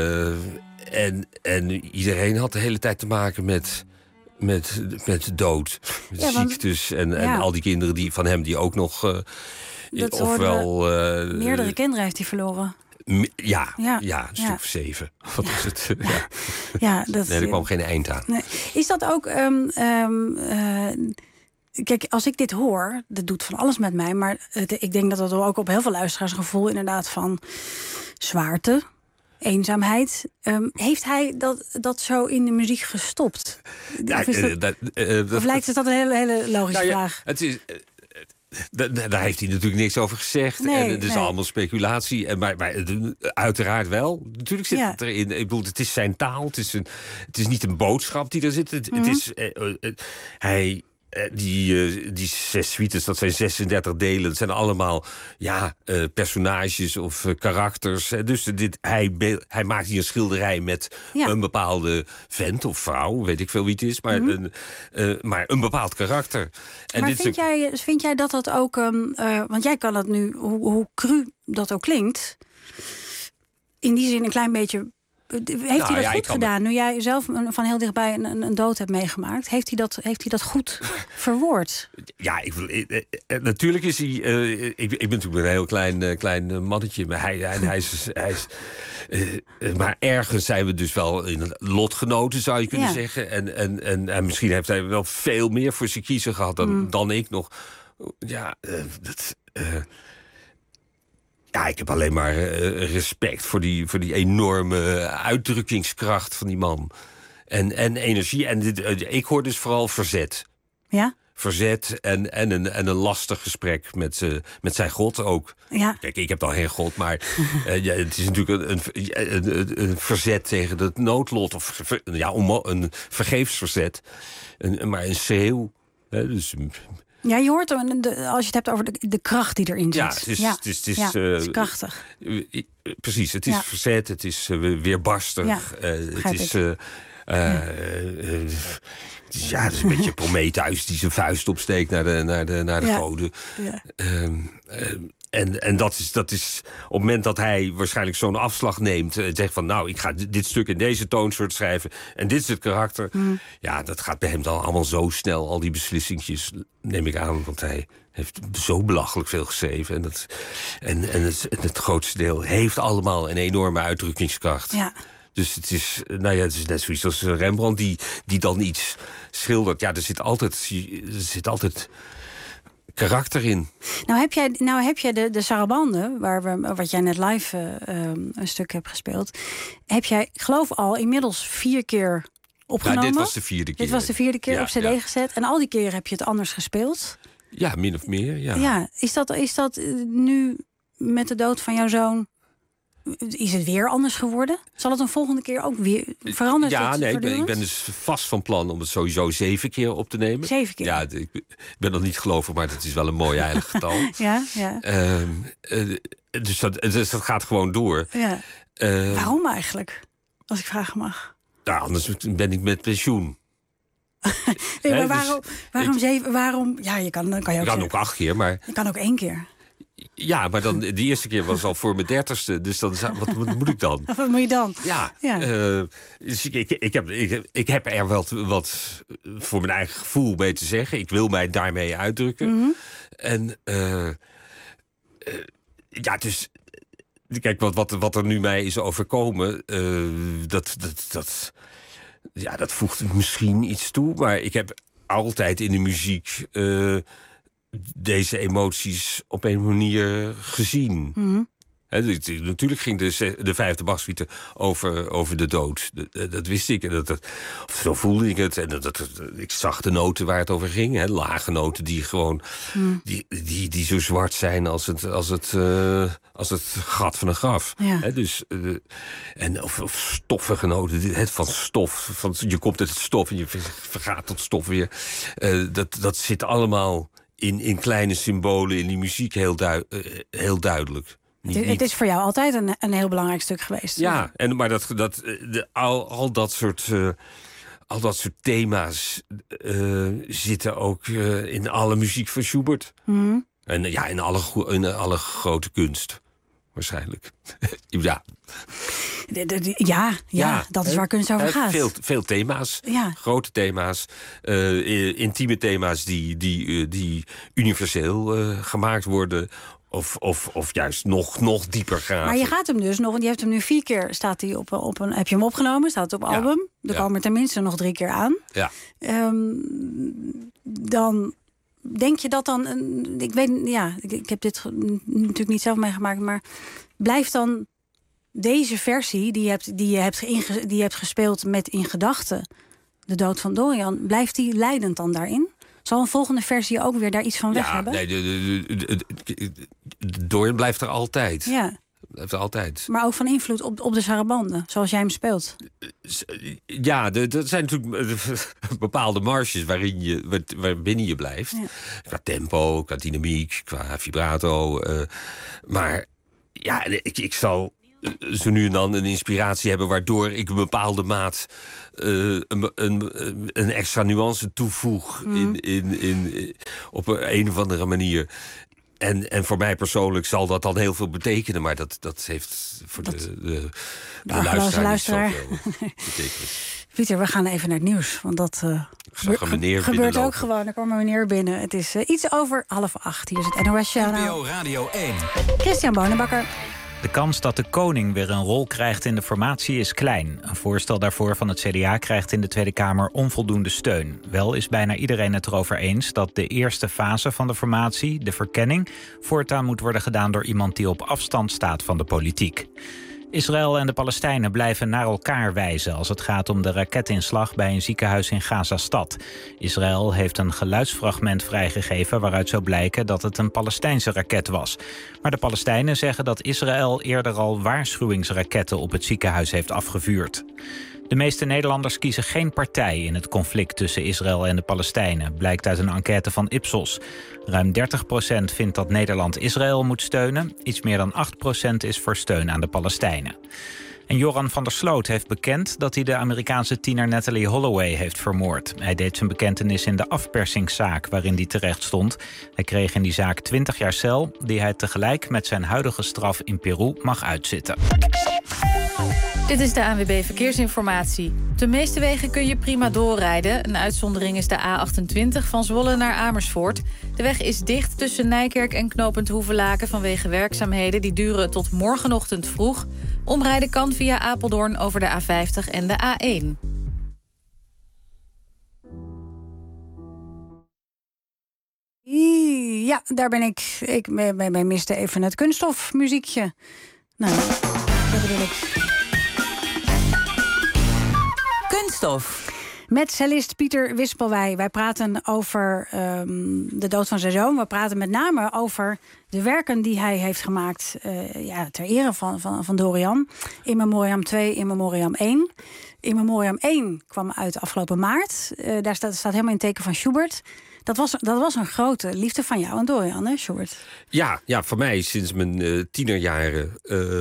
En iedereen had de hele tijd te maken met dood, met ziektes en al die kinderen die van hem die ook nog meerdere kinderen heeft hij verloren. Een stuk of 7. Wat is het? Er kwam geen eind aan. Nee. Is dat ook... kijk, als ik dit hoor, dat doet van alles met mij. Maar ik denk dat het ook op heel veel luisteraars een gevoel inderdaad van zwaarte eenzaamheid. Heeft hij dat zo in de muziek gestopt? Of lijkt het dat een hele logische vraag? Het is... Daar heeft hij natuurlijk niks over gezegd. Nee, en het is allemaal speculatie. Maar uiteraard wel. Natuurlijk zit het erin. Ik bedoel, het is zijn taal. Het is niet een boodschap die er zit. Het is... Die 6 suites, dat zijn 36 delen. Dat zijn allemaal personages of karakters. Dus hij maakt hier een schilderij met een bepaalde vent of vrouw. Weet ik veel wie het is. Maar een bepaald karakter. En maar vind jij dat ook... want jij kan dat nu, hoe cru dat ook klinkt... in die zin een klein beetje... Heeft hij dat goed gedaan? Nu jij zelf van heel dichtbij een dood hebt meegemaakt... heeft hij dat goed verwoord? Ja, natuurlijk is hij... ik ben natuurlijk een heel klein mannetje... maar hij is maar ergens zijn we dus wel in lotgenoten, zou je kunnen zeggen. En misschien heeft hij wel veel meer voor zijn kiezen gehad dan ik nog. Ja, ik heb alleen maar respect voor die enorme uitdrukkingskracht van die man. En energie. En ik hoor dus vooral verzet. Ja? Verzet en een lastig gesprek met zijn God ook. Ja. Kijk, ik heb dan geen God, maar het is natuurlijk een verzet tegen het noodlot. Of een vergeefs verzet. Maar een schreeuw. Dus... Ja, je hoort als je het hebt over de kracht die erin zit. Het is krachtig. Precies, het is verzet, het is weerbarstig. Het is... het is een beetje Prometheus die zijn vuist opsteekt naar de goden. Ja. En dat is op het moment dat hij waarschijnlijk zo'n afslag neemt... en zegt van, nou, ik ga dit stuk in deze toonsoort schrijven... en dit is het karakter. Ja, dat gaat bij hem dan allemaal zo snel. Al die beslissingjes, neem ik aan, want hij heeft zo belachelijk veel geschreven. En het grootste deel heeft allemaal een enorme uitdrukkingskracht. Ja. Dus het is net zoiets als Rembrandt die dan iets schildert. Ja, er zit altijd karakter in. Nou heb jij de Sarabande, wat jij net live een stuk hebt gespeeld... heb jij, ik geloof al, inmiddels 4 keer opgenomen. Dit was de 4e keer. Dit was de 4e keer op cd gezet. En al die keren heb je het anders gespeeld. Ja, min of meer, ja. Ja, is dat nu met de dood van jouw zoon... Is het weer anders geworden? Zal het een volgende keer ook weer veranderen? Ja, nee, ik ben dus vast van plan om het sowieso 7 keer op te nemen. 7 keer? Ja, ik ben nog niet gelovig, maar dat is wel een mooi heilig getal. Ja. Dus dat gaat gewoon door. Ja. Waarom eigenlijk? Als ik vragen mag. Nou, anders ben ik met pensioen. Nee, maar waarom 7? Waarom? Ja, je kan ook 8 keer, maar... Je kan ook 1 keer. Ja, maar dan de eerste keer was al voor mijn 30ste. Dus dan, wat moet ik dan? Wat moet je dan? Ja. Dus ik heb er wel wat voor mijn eigen gevoel mee te zeggen. Ik wil mij daarmee uitdrukken. En dus... Kijk, wat er nu mij is overkomen... dat voegt misschien iets toe. Maar ik heb altijd in de muziek... deze emoties op een manier gezien. Natuurlijk ging de 5e Bachsuite over de dood. Dat wist ik. Zo voelde ik het. En ik zag de noten waar het over ging. Lage noten die gewoon... Die zo zwart zijn als het gat van een graf. Ja. Of stoffige noten. Van stof. Je komt uit het stof en je vergaat tot stof weer. Dat zit allemaal... In kleine symbolen in die muziek heel duidelijk. Het is voor jou altijd een heel belangrijk stuk geweest. Ja, maar al dat soort thema's zitten ook in alle muziek van Schubert. En in alle grote kunst. Waarschijnlijk. Dat is waar kunst over gaat. Veel thema's, grote thema's, intieme thema's die universeel gemaakt worden. Of juist nog dieper graven. Maar je gaat hem dus nog, want je hebt hem nu 4 keer, staat hij op een. Heb je hem opgenomen? Staat het op album? Er komen er tenminste nog 3 keer aan. Ja. Dan denk je dat dan. Ik weet, ik heb dit natuurlijk niet zelf meegemaakt, maar blijft dan deze versie die je hebt gespeeld met in gedachten de dood van Dorian, blijft die leidend dan daarin? Zal een volgende versie ook weer daar iets van weg hebben? Nee, Dorian blijft er altijd. Ja. Blijft er altijd. Maar ook van invloed op de sarabande, zoals jij hem speelt. Ja, er zijn natuurlijk bepaalde marges waarbinnen je blijft. Ja. Qua tempo, qua dynamiek, qua vibrato. Maar ja, ik zal zo nu en dan een inspiratie hebben waardoor ik een bepaalde maat een extra nuance toevoeg op een of andere manier. En voor mij persoonlijk zal dat dan heel veel betekenen, maar dat heeft voor de luisteraar niet zoveel betekenis. Pieter, we gaan even naar het nieuws, want dat gebeurt ook gewoon. Er kwam een meneer binnen. Het is iets over 7:30. Hier is het NOS-journaal. NPO Radio 1. Christian Bonenbakker. De kans dat de koning weer een rol krijgt in de formatie is klein. Een voorstel daarvoor van het CDA krijgt in de Tweede Kamer onvoldoende steun. Wel is bijna iedereen het erover eens dat de eerste fase van de formatie, de verkenning, voortaan moet worden gedaan door iemand die op afstand staat van de politiek. Israël en de Palestijnen blijven naar elkaar wijzen als het gaat om de raketinslag bij een ziekenhuis in Gaza-stad. Israël heeft een geluidsfragment vrijgegeven waaruit zou blijken dat het een Palestijnse raket was. Maar de Palestijnen zeggen dat Israël eerder al waarschuwingsraketten op het ziekenhuis heeft afgevuurd. De meeste Nederlanders kiezen geen partij in het conflict tussen Israël en de Palestijnen, blijkt uit een enquête van Ipsos. Ruim 30% vindt dat Nederland Israël moet steunen. Iets meer dan 8% is voor steun aan de Palestijnen. En Joran van der Sloot heeft bekend dat hij de Amerikaanse tiener Natalie Holloway heeft vermoord. Hij deed zijn bekentenis in de afpersingszaak waarin hij terecht stond. Hij kreeg in die zaak 20 jaar cel, die hij tegelijk met zijn huidige straf in Peru mag uitzitten. Dit is de ANWB Verkeersinformatie. Op de meeste wegen kun je prima doorrijden. Een uitzondering is de A28 van Zwolle naar Amersfoort. De weg is dicht tussen Nijkerk en knooppunt Hoevelaken vanwege werkzaamheden die duren tot morgenochtend vroeg. Omrijden kan via Apeldoorn over de A50 en de A1. Ja, daar ben ik. Ik miste even het kunststofmuziekje. Nou, dat bedoel ik. Kunststof. Met cellist Pieter Wispelwij. Wij praten over de dood van zijn zoon. We praten met name over de werken die hij heeft gemaakt ter ere van Dorian. In Memoriam 2, In Memoriam 1. In Memoriam 1 kwam uit afgelopen maart. Daar staat helemaal in teken van Schubert. Dat was een grote liefde van jou en Dorian, hè, Schubert? Ja, voor mij sinds mijn tienerjaren.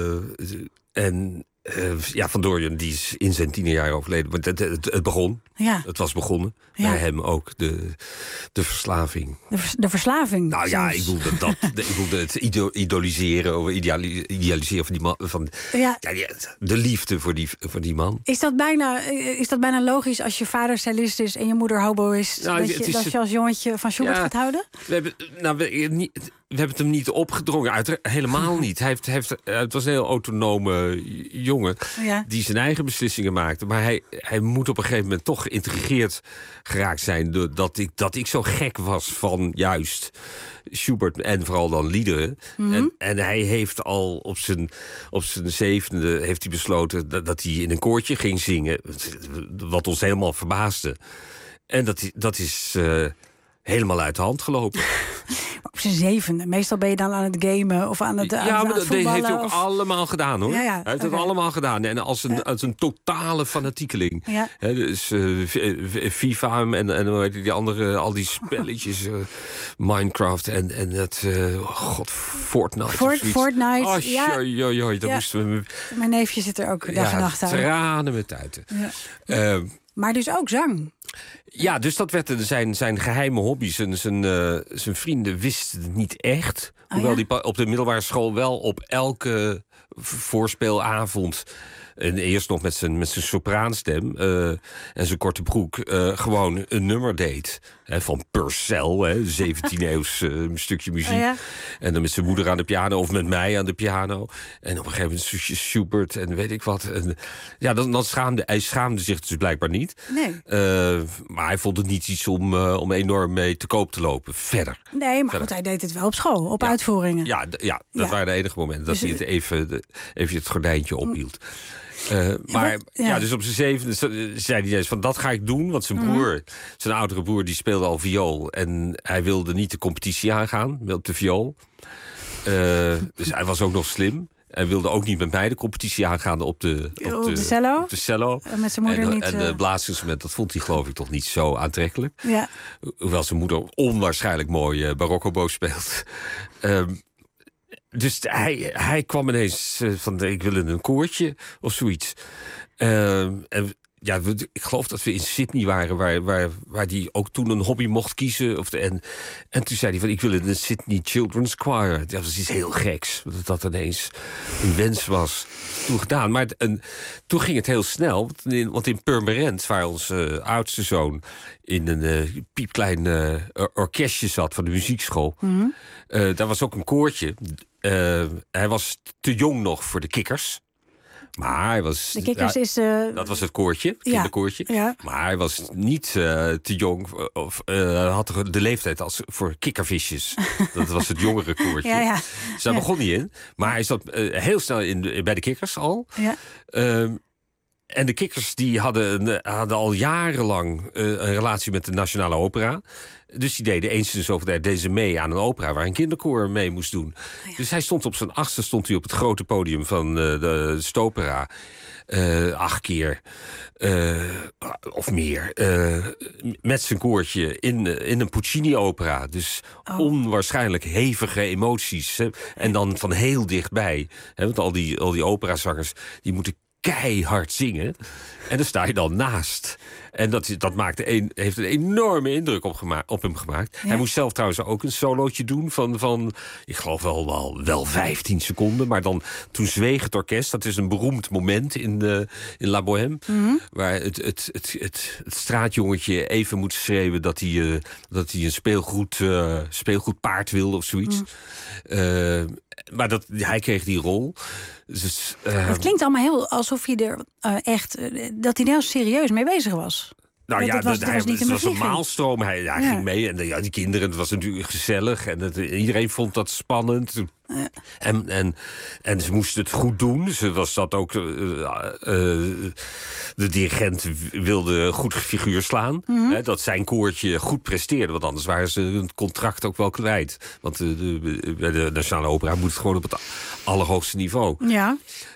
Van Dorian, die is in zijn tienerjaren overleden. Maar het begon. Ja. Het was begonnen. Ja. Bij hem ook de verslaving. De verslaving? Nou ja, ik bedoelde het idoliseren of idealiseren van die man. De liefde voor die man. Is dat bijna logisch als je vader cellist is en je moeder hoboïst? Nou, dat je als jongetje van Schubert gaat houden? We hebben het hem niet opgedrongen. Helemaal niet. Het was een heel autonome jongen die zijn eigen beslissingen maakte. Maar hij moet op een gegeven moment toch geïntrigeerd geraakt zijn dat ik zo gek was van juist Schubert en vooral dan liederen. Mm-hmm. En hij heeft al op zijn 7e heeft hij besloten dat hij in een koortje ging zingen. Wat ons helemaal verbaasde. En dat is helemaal uit de hand gelopen. Op zijn 7e. Meestal ben je dan aan het gamen of aan het voetballen. Dat heeft hij ook allemaal gedaan, hoor. Ja, hij heeft het allemaal gedaan. En als een totale fanatiekeling. Ja. Dus FIFA en die andere, al die spelletjes. Minecraft en het Fortnite. Fortnite, daar moesten we... Mijn neefje zit er ook dag en nacht aan. Tranen met tuiten. Ja. Maar dus ook zang. Ja, dus dat werd zijn geheime hobby. Zijn vrienden wisten het niet echt. Hoewel die op de middelbare school wel op elke voorspeelavond En eerst nog met zijn sopraanstem en zijn korte broek gewoon een nummer deed. Van Purcell, 17e-eeuws stukje muziek. Ja. En dan met zijn moeder aan de piano of met mij aan de piano. En op een gegeven moment Schubert en weet ik wat. En, ja, dan schaamde zich dus blijkbaar niet. Nee. Maar hij vond het niet iets om enorm mee te koop te lopen. Verder. Nee, maar goed, hij deed het wel op school, op uitvoeringen. Ja, dat waren de enige momenten dat hij het even het gordijntje ophield. Dus op zijn 7e zei hij eens van dat ga ik doen. Want zijn broer, zijn oudere broer, die speelde al viool. En hij wilde niet de competitie aangaan op de viool. Dus hij was ook nog slim. Hij wilde ook niet met mij de competitie aangaan op de cello. Op de cello. Met zijn moeder niet. En de blaasinstrument, dat vond hij geloof ik toch niet zo aantrekkelijk. Ja. Hoewel zijn moeder onwaarschijnlijk mooi barokkobo speelt. Dus hij kwam ineens van ik wil in een koortje of zoiets. En ja, ik geloof dat we in Sydney waren, waar hij ook toen een hobby mocht kiezen. En toen zei hij van ik wil in een Sydney Children's Choir. Dat was iets heel geks, dat ineens een wens was. Toen gedaan. Maar toen ging het heel snel. Want in Purmerend, waar onze oudste zoon in een piepklein orkestje zat van de muziekschool. Daar was ook een koortje. Hij was te jong nog voor de Kikkers. Maar hij was... De Kikkers is... Dat was het koortje, het kinderkoortje. Ja. Maar hij was niet te jong. Of had de leeftijd als voor kikkervisjes. Dat was het jongere koortje. Ja. Dus daar begon hij in. Maar hij zat heel snel bij de Kikkers al. Ja. En de Kikkers die hadden al jarenlang een relatie met de Nationale Opera. Dus die deden eens in de zoveel tijd deze mee aan een opera waar een kinderkoor mee moest doen. Ja. Dus hij stond op zijn 8e op het grote podium van de Stopera. 8 keer of meer. Met zijn koortje in een Puccini-opera. Dus onwaarschijnlijk hevige emoties. Hè? En dan van heel dichtbij. Hè? Want al die operazangers die moeten keihard zingen. En daar sta je dan naast. En dat heeft een enorme indruk op hem gemaakt. Ja. Hij moest zelf trouwens ook een solootje doen van ik geloof wel 15 seconden. Maar dan toen zweeg het orkest. Dat is een beroemd moment in La Bohème. Waar het straatjongetje even moet schreeuwen dat hij een speelgoedpaard wil of zoiets. Maar hij kreeg die rol. Dus, het klinkt allemaal heel alsof hij er echt... dat hij er heel serieus mee bezig was. Nou ja, het was een maalstroom. Hij ging mee. En die kinderen, het was natuurlijk gezellig. En iedereen vond dat spannend. Ja. En ze moesten het goed doen. Ze was dat ook... de dirigent wilde een goed figuur slaan. Hè, dat zijn koortje goed presteerde. Want anders waren ze hun contract ook wel kwijt. Want bij de Nationale Opera moet het gewoon op het allerhoogste niveau. Ja.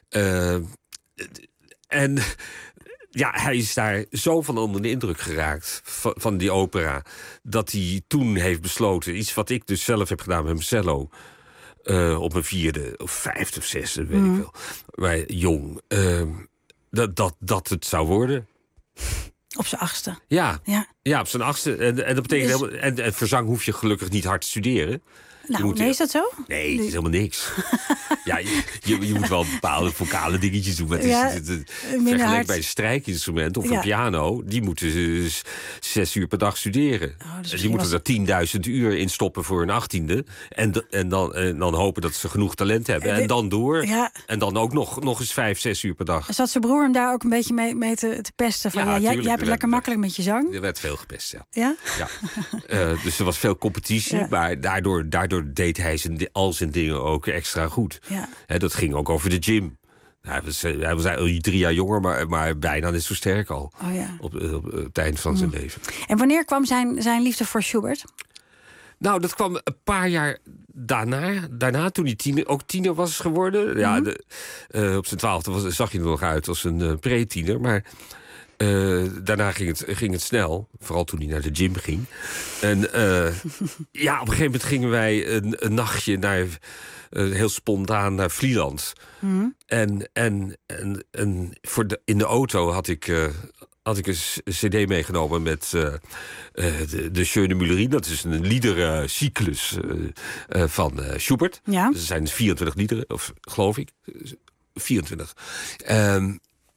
En... Ja, hij is daar zo van onder de indruk geraakt van die opera... dat hij toen heeft besloten, iets wat ik dus zelf heb gedaan met mijn cello... op mijn 4e of 5e of 6e, weet ik wel. Maar jong, dat het zou worden. Op zijn 8e? Ja, op zijn 8e. En dat betekent dus... En voor zang hoef je gelukkig niet hard te studeren. Is dat zo? Nee, het is helemaal niks. Ja, je moet wel bepaalde vocale dingetjes doen. Maar het is vergeleken bij een strijkinstrument of een piano... die moeten 6 uur per dag studeren. Die moeten er 10.000 uur in stoppen voor een 18e. En dan hopen dat ze genoeg talent hebben. En dan door. Ja. En dan ook nog eens 5-6 uur per dag. Zat zijn broer hem daar ook een beetje mee te pesten? Van, jij hebt het lekker makkelijk met je zang? Er werd veel gepest, ja. Dus er was veel competitie. Maar daardoor deed hij al zijn dingen ook extra goed. Ja. Dat ging ook over de gym. Hij was 3 jaar jonger, maar bijna net zo sterk al. Op het eind van zijn leven. En wanneer kwam zijn liefde voor Schubert? Nou, dat kwam een paar jaar daarna toen hij tiener was geworden. Ja, op zijn 12e zag je er nog uit als een pre-tiener. Maar daarna ging het snel. Vooral toen hij naar de gym ging. En op een gegeven moment gingen wij een nachtje heel spontaan naar Vlieland. En in de auto had ik een cd meegenomen met de Schöne Müllerin. Dat is een liederencyclus van Schubert. Ja. Dus er zijn 24 liederen, of geloof ik. 24.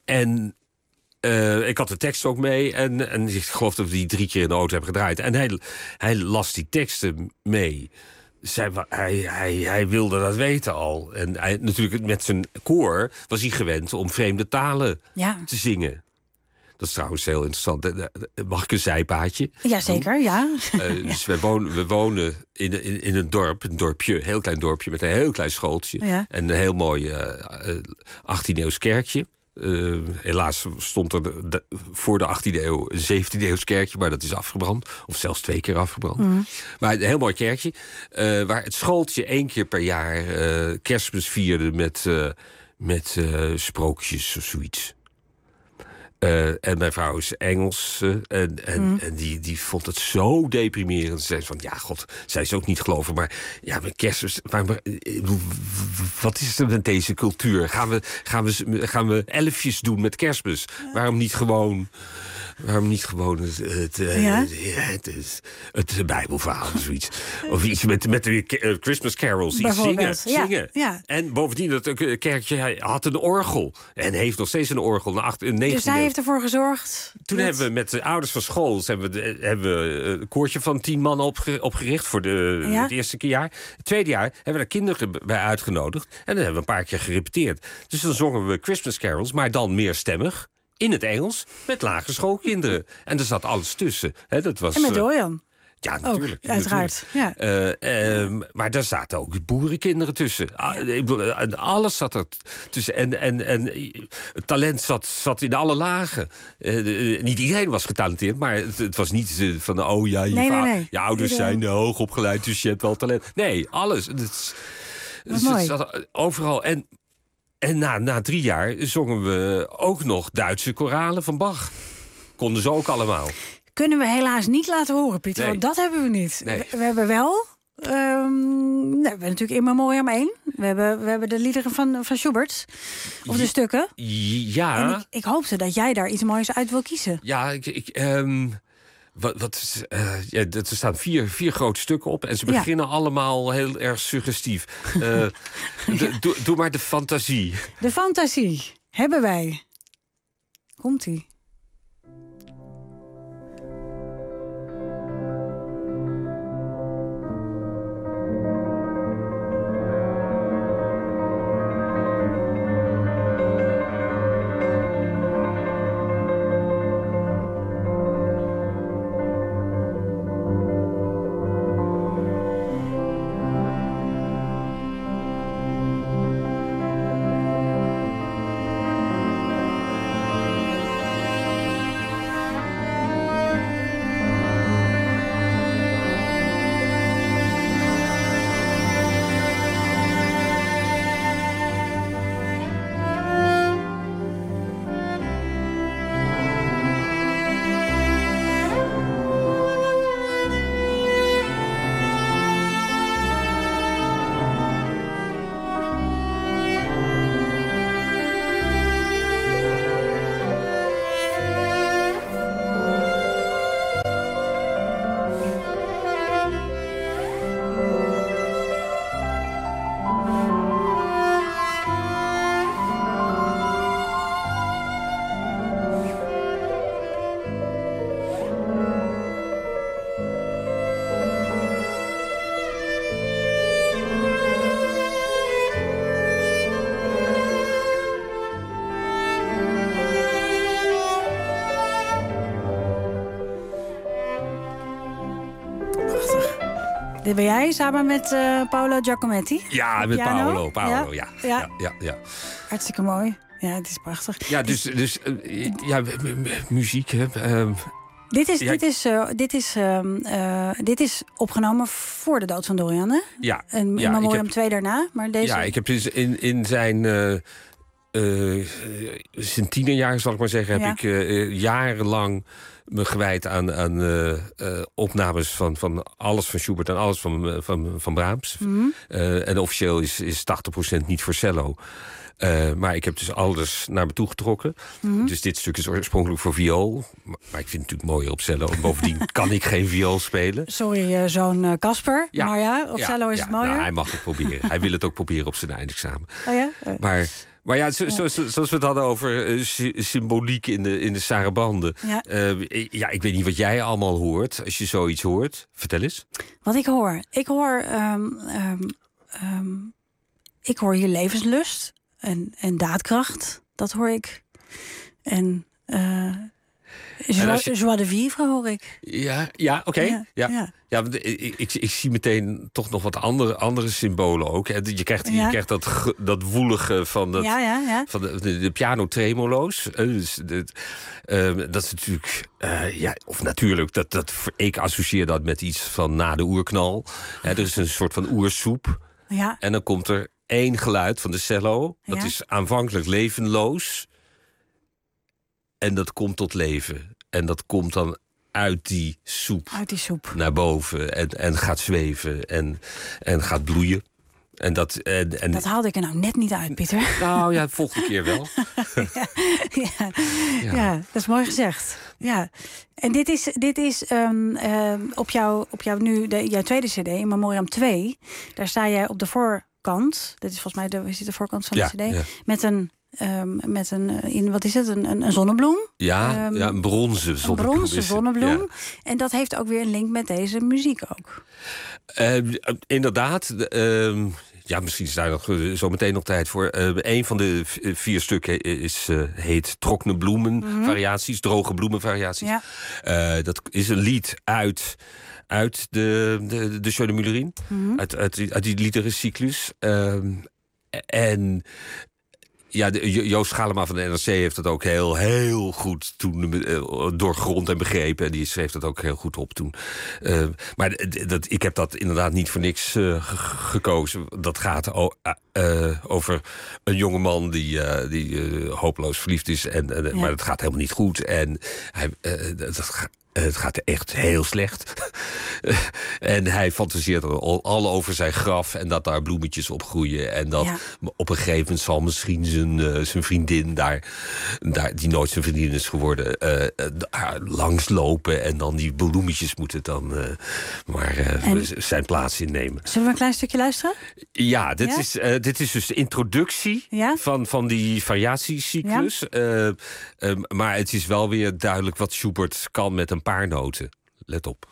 En ik had de tekst ook mee. En ik geloof dat we die 3 keer in de auto hebben gedraaid. En hij las die teksten mee. Hij wilde dat weten al. En natuurlijk met zijn koor was hij gewend om vreemde talen te zingen. Dat is trouwens heel interessant. Mag ik een zijpaadje? Jazeker, ja. Dus we wonen in een dorpje, een heel klein dorpje met een heel klein schooltje. Ja. En een heel mooi 18e-eeuws kerkje. Helaas stond er voor de 18e eeuw een 17e-eeuws kerkje, maar dat is afgebrand. Of zelfs 2 keer afgebrand. Mm. Maar een heel mooi kerkje, waar het schooltje 1 keer per jaar Kerstmis vierde met sprookjes of zoiets. En mijn vrouw is Engels en die vond het zo deprimerend. Ze zei van, ja, god, zij is ook niet geloven. Maar ja, met Kerstmis, wat is er met deze cultuur? Gaan we elfjes doen met Kerstmis? Waarom niet gewoon het Bijbelverhaal of zoiets? Of iets met de Christmas carols. Iets zingen. Ja. En bovendien, dat kerkje had een orgel. En heeft nog steeds een orgel. Dus hij heeft ervoor gezorgd. Toen hebben we met de ouders van school hebben we een koortje van 10 man opgericht voor het eerste jaar. Het tweede jaar hebben we er kinderen bij uitgenodigd. En dan hebben we een paar keer gerepeteerd. Dus dan zongen we Christmas carols, maar dan meerstemmig. In het Engels, met lagere schoolkinderen. En er zat alles tussen. Dat was, en met Dorian. Ja, natuurlijk. Ook, uiteraard. Ja. Maar daar zaten ook boerenkinderen tussen. Alles zat er tussen. En het talent zat in alle lagen. Niet iedereen was getalenteerd, maar het was niet van... je ouders zijn hoog opgeleid, dus je hebt wel talent. Nee, alles. Het zat overal. En na 3 jaar zongen we ook nog Duitse koralen van Bach. Konden ze ook allemaal. Kunnen we helaas niet laten horen, Pieter. Nee. Want dat hebben we niet. Nee. We hebben wel... we hebben natuurlijk In Memoriam 1. We hebben de liederen van Schubert. Of de stukken. Ja. En ik hoopte dat jij daar iets moois uit wil kiezen. Ja, er staan 4 grote stukken op. En ze beginnen allemaal heel erg suggestief. Doe maar de fantasie. De fantasie hebben wij. Komt-ie. Dit ben jij samen met Paolo Giacometti? Ja, met Paolo. Ja. Hartstikke mooi. Ja, het is prachtig. Ja, dus muziek. Dit is opgenomen voor de dood van Dorian, hè? Ja. En Memoriam 2 daarna. Maar deze... Ja, ik heb dus in zijn... zijn tienerjaren, zal ik maar zeggen, heb ik jarenlang me gewijd aan opnames van alles van Schubert en alles van Brahms. Mm-hmm. En officieel is 80% niet voor cello. Maar ik heb dus alles naar me toe getrokken. Dus dit stuk is oorspronkelijk voor viool. Maar ik vind het natuurlijk mooier op cello. Bovendien kan ik geen viool spelen. Sorry, zo'n Casper. Ja. Maar ja, op cello is het mooier. Nou, hij mag het proberen. Hij wil het ook proberen op zijn eindexamen. Oh ja? Maar ja, zoals we het hadden over symboliek in de sarabande. Ja. Ik weet niet wat jij allemaal hoort als je zoiets hoort. Vertel eens. Wat ik hoor? Ik hoor hier levenslust en daadkracht. Dat hoor ik. En joie de vivre hoor ik. Ja, oké. Ja, ik zie meteen toch nog wat andere symbolen ook. Je krijgt dat woelige van de piano tremolo's. Dat is natuurlijk... of natuurlijk, ik associeer dat met iets van na de oerknal. Er is een soort van oersoep. Ja. En dan komt er 1 geluid van de cello. Dat is aanvankelijk levenloos. En dat komt tot leven. En dat komt dan uit die soep naar boven. En gaat zweven. En gaat bloeien. Dat haalde ik er nou net niet uit, Pieter. Nou ja, volgende keer wel. Ja, dat is mooi gezegd. Ja. En dit is op jou nu jouw tweede cd, In Memoriam 2. Daar sta jij op de voorkant. Dit is volgens mij de voorkant van de cd. Ja. Met een wat is het? Een zonnebloem? Ja, een bronzen zonnebloem. Een bronzen zonnebloem. Ja. En dat heeft ook weer een link met deze muziek ook. Inderdaad. Misschien is daar zo meteen nog tijd voor. Een van de 4 stukken heet Trockene bloemen variaties, droge bloemen variaties. Ja. Dat is een lied uit de Jeu de Mulerin. Uit die liederencyclus. En ja, Joost Schalema van de NRC heeft het ook heel goed toen doorgrond en begrepen. En die schreef dat ook heel goed op toen. Maar ik heb dat inderdaad niet voor niks gekozen. Dat gaat over een jongeman die hopeloos verliefd is. Maar het gaat helemaal niet goed. En het gaat echt heel slecht. En hij fantaseert al over zijn graf en dat daar bloemetjes op groeien. En dat op een gegeven moment zal misschien zijn vriendin daar, die nooit zijn vriendin is geworden, langslopen. En dan die bloemetjes moeten dan zijn plaats innemen. Zullen we een klein stukje luisteren? Ja, dit is dus de introductie van die variatiecyclus. Ja. Maar het is wel weer duidelijk wat Schubert kan met een paar noten. Let op.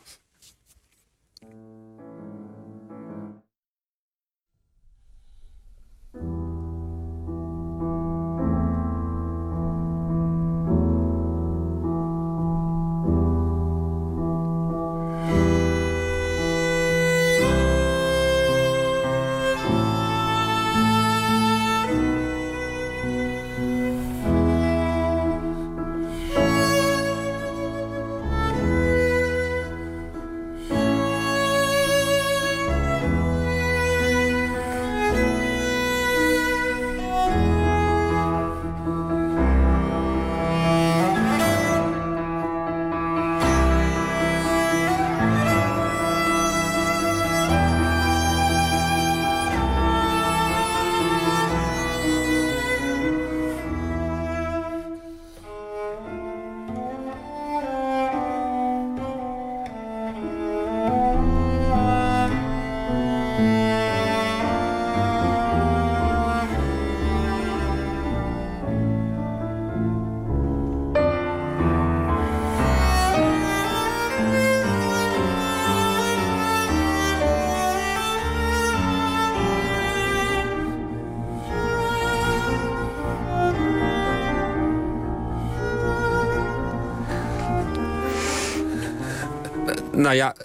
Nou ja,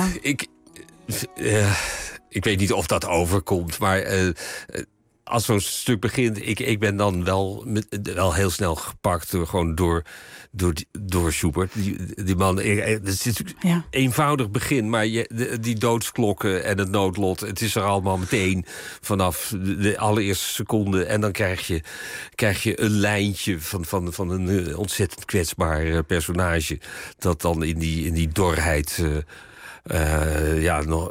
ik weet niet of dat overkomt, maar als zo'n stuk begint, ik ben dan wel heel snel gepakt door Schubert. Die man, het is een eenvoudig begin, maar die doodsklokken en het noodlot, het is er allemaal meteen vanaf de allereerste seconde. En dan krijg je een lijntje van een ontzettend kwetsbaar personage dat dan in die dorheid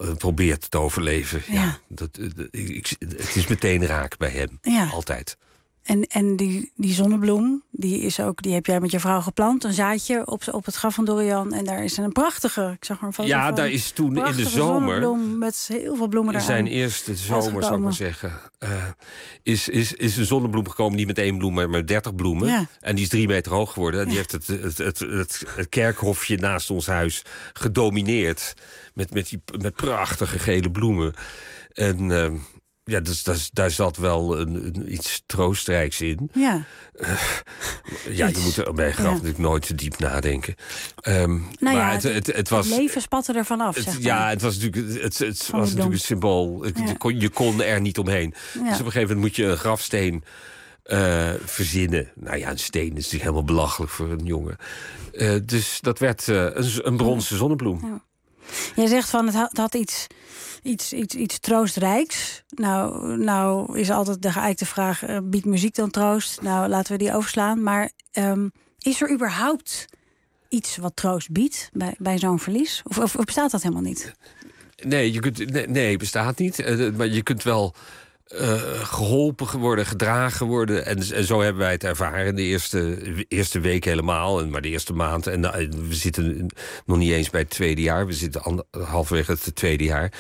probeert te overleven. Ja. Het is meteen raak bij hem. Ja. Altijd. En die zonnebloem, die heb jij met je vrouw geplant. Een zaadje op het graf van Dorian. En daar is een prachtige, ik zag er een foto van. Daar is toen in de zomer... zonnebloem met heel veel bloemen eraan. Zijn eerste zomer, zou ik maar zeggen... is een zonnebloem gekomen, niet met 1 bloem, maar met 30 bloemen. Ja. En die is 3 meter hoog geworden. En die heeft het kerkhofje naast ons huis gedomineerd. Met prachtige gele bloemen. En... dus daar zat wel iets troostrijks in. Ja. Je moet er bij graf natuurlijk nooit te diep nadenken. Maar het was... Het leven spatte er vanaf, zeg maar. Ja, het was natuurlijk, het was natuurlijk een symbool. Je kon er niet omheen. Ja. Dus op een gegeven moment moet je een grafsteen verzinnen. Nou ja, een steen is natuurlijk helemaal belachelijk voor een jongen. Dus dat werd een bronzen zonnebloem. Ja. Jij zegt van het had iets troostrijks. Nou is altijd de geëikte vraag, biedt muziek dan troost? Nou, laten we die overslaan. Maar is er überhaupt iets wat troost biedt bij zo'n verlies? Of bestaat dat helemaal niet? Nee, bestaat niet. Maar je kunt wel geholpen worden, gedragen worden. En zo hebben wij het ervaren. De eerste week helemaal, maar de eerste maand. En we zitten nog niet eens bij het 2e jaar. We zitten halverwege het 2e jaar.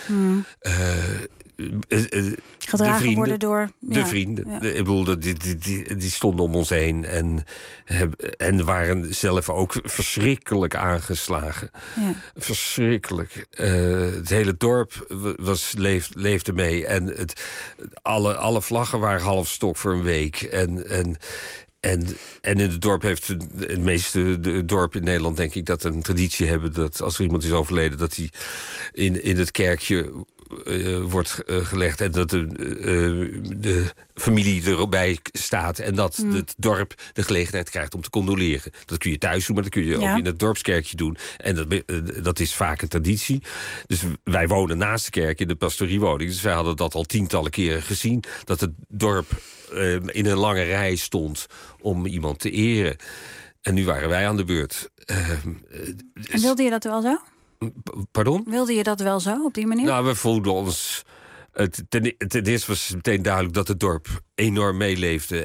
Gedragen worden door... De vrienden. Ja. Ik bedoel, die stonden om ons heen. En waren zelf ook verschrikkelijk aangeslagen. Ja. Verschrikkelijk. Het hele dorp leefde mee. En alle vlaggen waren half stok voor een week. En in het dorp heeft het meeste dorp in Nederland, denk ik, dat een traditie hebben dat als er iemand is overleden, dat hij in het kerkje wordt gelegd en dat de familie erbij staat en dat het dorp de gelegenheid krijgt om te condoleren. Dat kun je thuis doen, maar dat kun je ook in het dorpskerkje doen. En dat is vaak een traditie. Dus wij wonen naast de kerk in de pastoriewoning. Dus wij hadden dat al tientallen keren gezien, dat het dorp in een lange rij stond om iemand te eren. En nu waren wij aan de beurt. En wilde je dat wel zo? Pardon? Wilde je dat wel zo, op die manier? Nou, we voelden ons... Ten eerste was het meteen duidelijk dat het dorp enorm meeleefde.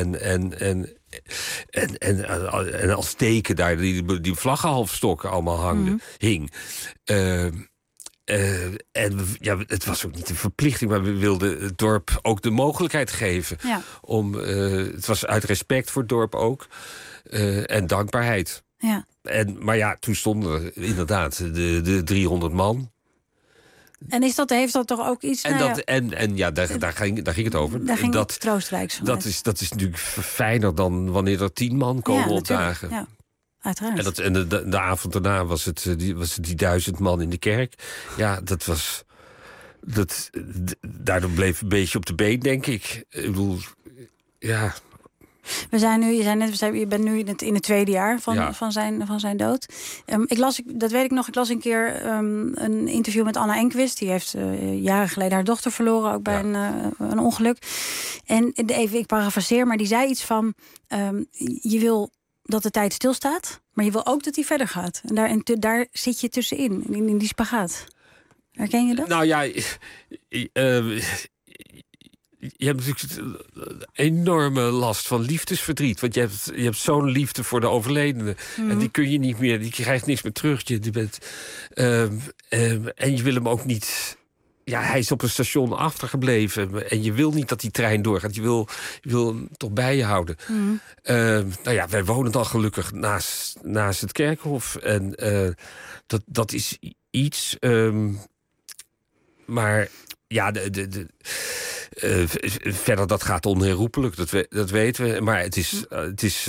En als teken daar die vlaggenhalfstok allemaal hing. Het was ook niet een verplichting, maar we wilden het dorp ook de mogelijkheid geven. Ja. Het was uit respect voor het dorp ook. En dankbaarheid. Ja. Maar ja, toen stonden er inderdaad de 300 man. En heeft dat toch ook iets... Daar ging het over. Daar ging het troostrijks van. Dat is natuurlijk fijner dan wanneer er 10 man komen opdagen. Ja, uiteraard. En de avond daarna was het die 1000 man in de kerk. Ja, dat was... Daardoor bleef een beetje op de been, denk ik. Ik bedoel, ja... Je bent nu in het 2e jaar van zijn dood. Ik las een keer een interview met Anna Enquist. Die heeft jaren geleden haar dochter verloren, ook bij een ongeluk. En ik parafraseer, maar die zei iets van... je wil dat de tijd stilstaat, maar je wil ook dat die verder gaat. En daar zit je tussenin, in die spagaat. Herken je dat? Nou ja... Je hebt natuurlijk enorme last van liefdesverdriet. Want je hebt zo'n liefde voor de overledene. En die kun je niet meer, die krijgt niks meer terug. En je wil hem ook niet... Ja, hij is op een station achtergebleven. En je wil niet dat die trein doorgaat. Je wil hem toch bij je houden. Wij wonen dan gelukkig naast het kerkhof. En dat is iets... maar ja, verder, dat gaat onherroepelijk, dat weten we. Maar het is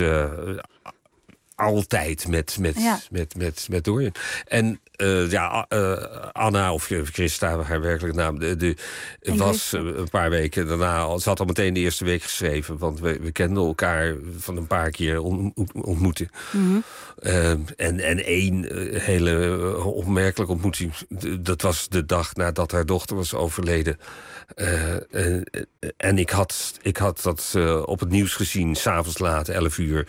altijd met Dorian. En Anna, of Christa, haar werkelijke naam, was een paar weken daarna... Ze had al meteen de eerste week geschreven, want we kenden elkaar van een paar keer ontmoeten. En één hele opmerkelijke ontmoeting, dat was de dag nadat haar dochter was overleden. En ik had dat op het nieuws gezien, 's avonds laat, 11 uur...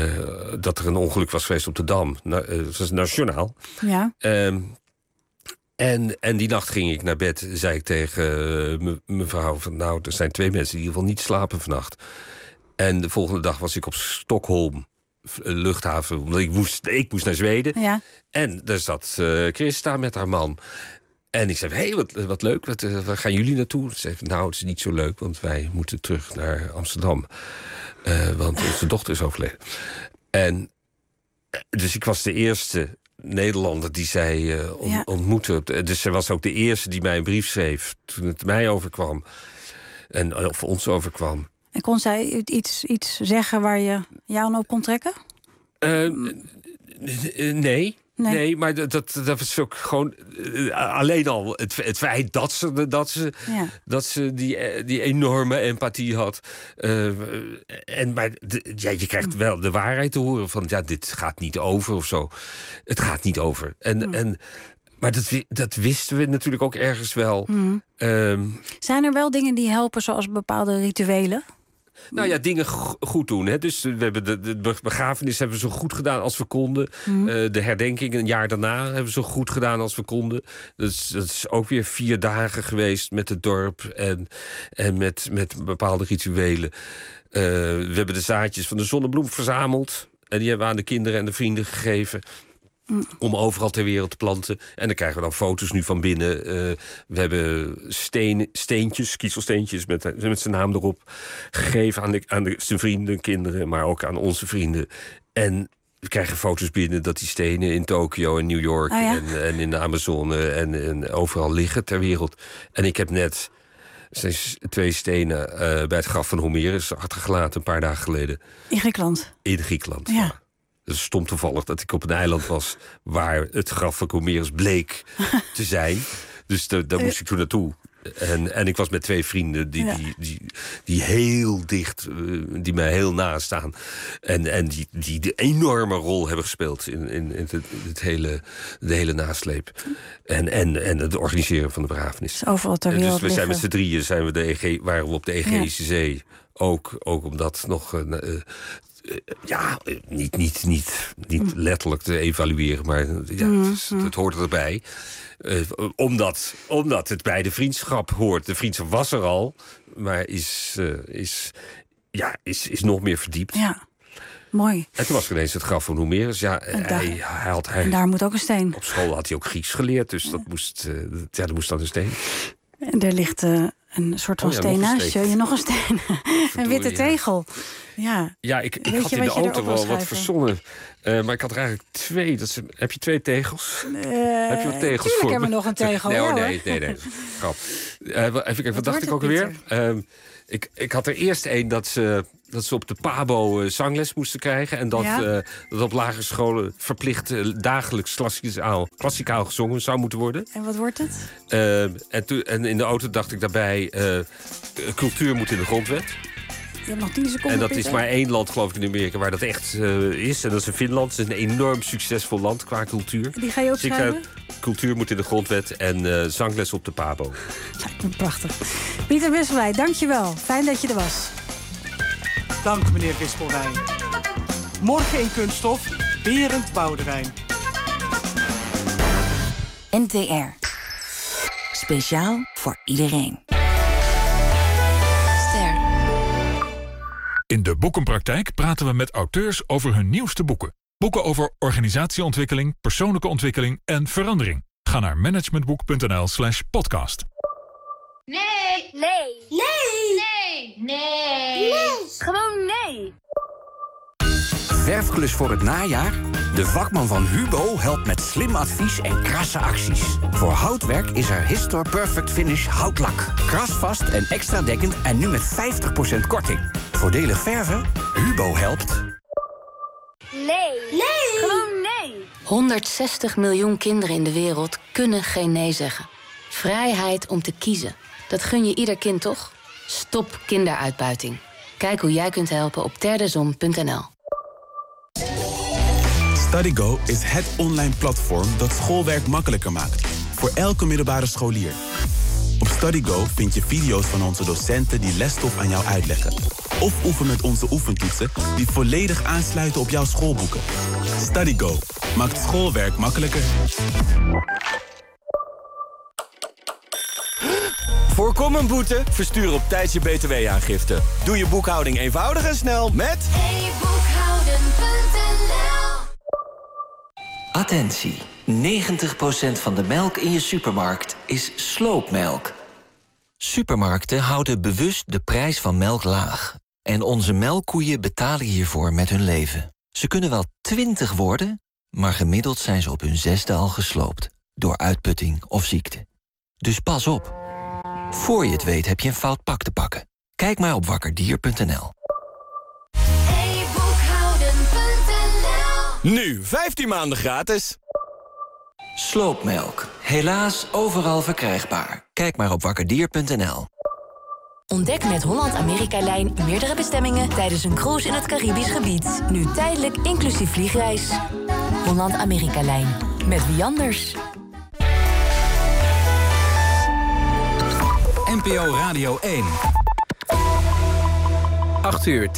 dat er een ongeluk was geweest op de Dam. Dat was nationaal. Ja. En die nacht ging ik naar bed, zei ik tegen mevrouw... van nou, er zijn 2 mensen die in ieder geval niet slapen vannacht. En de volgende dag was ik op Stockholm, luchthaven, omdat ik moest naar Zweden. Ja. En daar zat Christa met haar man. En ik zei, hey, wat leuk, waar gaan jullie naartoe? Ze zei, nou, het is niet zo leuk, want wij moeten terug naar Amsterdam. Want onze dochter is overleden. En dus ik was de eerste Nederlander die zij ontmoette. Dus zij was ook de eerste die mij een brief schreef toen het mij overkwam. Of ons overkwam. En kon zij iets zeggen waar je jou aan op kon trekken? Nee, maar dat was ook gewoon alleen al het feit dat ze die enorme empathie had. Maar je krijgt wel de waarheid te horen van dit gaat niet over of zo. Het gaat niet over. Maar dat wisten we natuurlijk ook ergens wel. Zijn er wel dingen die helpen, zoals bepaalde rituelen? Nou ja, dingen goed doen. Hè. Dus we hebben de begrafenis hebben we zo goed gedaan als we konden. De herdenking een jaar daarna hebben we zo goed gedaan als we konden. Dat is ook weer 4 dagen geweest met het dorp en met bepaalde rituelen. We hebben de zaadjes van de zonnebloem verzameld. En die hebben we aan de kinderen en de vrienden gegeven. Om overal ter wereld te planten. En dan krijgen we dan foto's nu van binnen. We hebben steentjes, kiezelsteentjes met zijn naam erop gegeven aan zijn vrienden, kinderen, maar ook aan onze vrienden. En we krijgen foto's binnen dat die stenen in Tokio en New York en in de Amazone en overal liggen ter wereld. En ik heb net 2 stenen bij het graf van Homerus achtergelaten een paar dagen geleden. In Griekenland? In Griekenland, ja. Het is stom toevallig dat ik op een eiland was waar het graf van Homerus bleek te zijn. Dus daar moest ik toen naartoe. En ik was met 2 vrienden die heel dicht, die mij heel na staan. En die de enorme rol hebben gespeeld in de hele nasleep. En het organiseren van de begrafenis. Overal ter wereld. Dus we zijn met z'n drieën waren we op de Egeïsche Zee. Ook om dat nog... niet letterlijk te evalueren, maar het hoort erbij. Omdat het bij de vriendschap hoort. De vriendschap was er al, maar is nog meer verdiept. Ja, mooi. En toen was er ineens het graf van Homerus. Ja, en daar moet ook een steen. Op school had hij ook Grieks geleerd, dus er moest dan een steen. En er ligt een soort van steen naast je. Nog een steen. Een witte tegel. Ja, ik had in de auto wel wat verzonnen. Maar ik had er eigenlijk 2. Heb je 2 tegels? Heb je wat tegels voor me? Ik heb er nog een tegel. Nee. Grap. Even kijken, wat dacht ik ook alweer? Ik had er eerst 1 dat ze op de PABO zangles moesten krijgen. En dat op lagere scholen verplicht dagelijks klassikaal gezongen zou moeten worden. En wat wordt het? En in de auto dacht ik daarbij... cultuur moet in de grondwet. Je hebt nog 10 seconden. En dat is maar 1 land, geloof ik, in Amerika waar dat echt is. En dat is in Finland. Het is een enorm succesvol land qua cultuur. Die ga je opschrijven? Cultuur moet in de grondwet en zangles op de PABO. Ja, prachtig. Pieter Wispelwij, dankjewel. Fijn dat je er was. Dank, meneer Wispelwij. Morgen in Kunststof, Berend Boudewijn. NTR. Speciaal voor iedereen. In de Boekenpraktijk praten we met auteurs over hun nieuwste boeken. Boeken over organisatieontwikkeling, persoonlijke ontwikkeling en verandering. Ga naar managementboek.nl/podcast. Nee. Nee. Nee. Nee. Nee. Nee. Gewoon nee. Verfklus voor het najaar? De vakman van Hubo helpt met slim advies en krasse acties. Voor houtwerk is er Histor Perfect Finish houtlak. Krasvast en extra dekkend en nu met 50% korting. Voordelig verven? Hubo helpt. Nee. Nee. Gewoon nee. 160 miljoen kinderen in de wereld kunnen geen nee zeggen. Vrijheid om te kiezen. Dat gun je ieder kind, toch? Stop kinderuitbuiting. Kijk hoe jij kunt helpen op terdezon.nl. StudyGo is het online platform dat schoolwerk makkelijker maakt. Voor elke middelbare scholier. Op StudyGo vind je video's van onze docenten die lesstof aan jou uitleggen. Of oefen met onze oefentoetsen die volledig aansluiten op jouw schoolboeken. StudyGo maakt schoolwerk makkelijker. Voorkom een boete? Verstuur op tijd je btw-aangifte. Doe je boekhouding eenvoudig en snel met... e-boekhouden.nl. Attentie, 90% van de melk in je supermarkt is sloopmelk. Supermarkten houden bewust de prijs van melk laag. En onze melkkoeien betalen hiervoor met hun leven. Ze kunnen wel 20 worden, maar gemiddeld zijn ze op hun 6e al gesloopt. Door uitputting of ziekte. Dus pas op. Voor je het weet heb je een fout pak te pakken. Kijk maar op wakkerdier.nl. Nu, 15 maanden gratis. Sloopmelk. Helaas overal verkrijgbaar. Kijk maar op wakkerdier.nl. Ontdek met Holland-Amerika-lijn meerdere bestemmingen tijdens een cruise in het Caribisch gebied. Nu tijdelijk inclusief vliegreis. Holland-Amerika-lijn. Met wie anders? NPO Radio 1. 8 uur.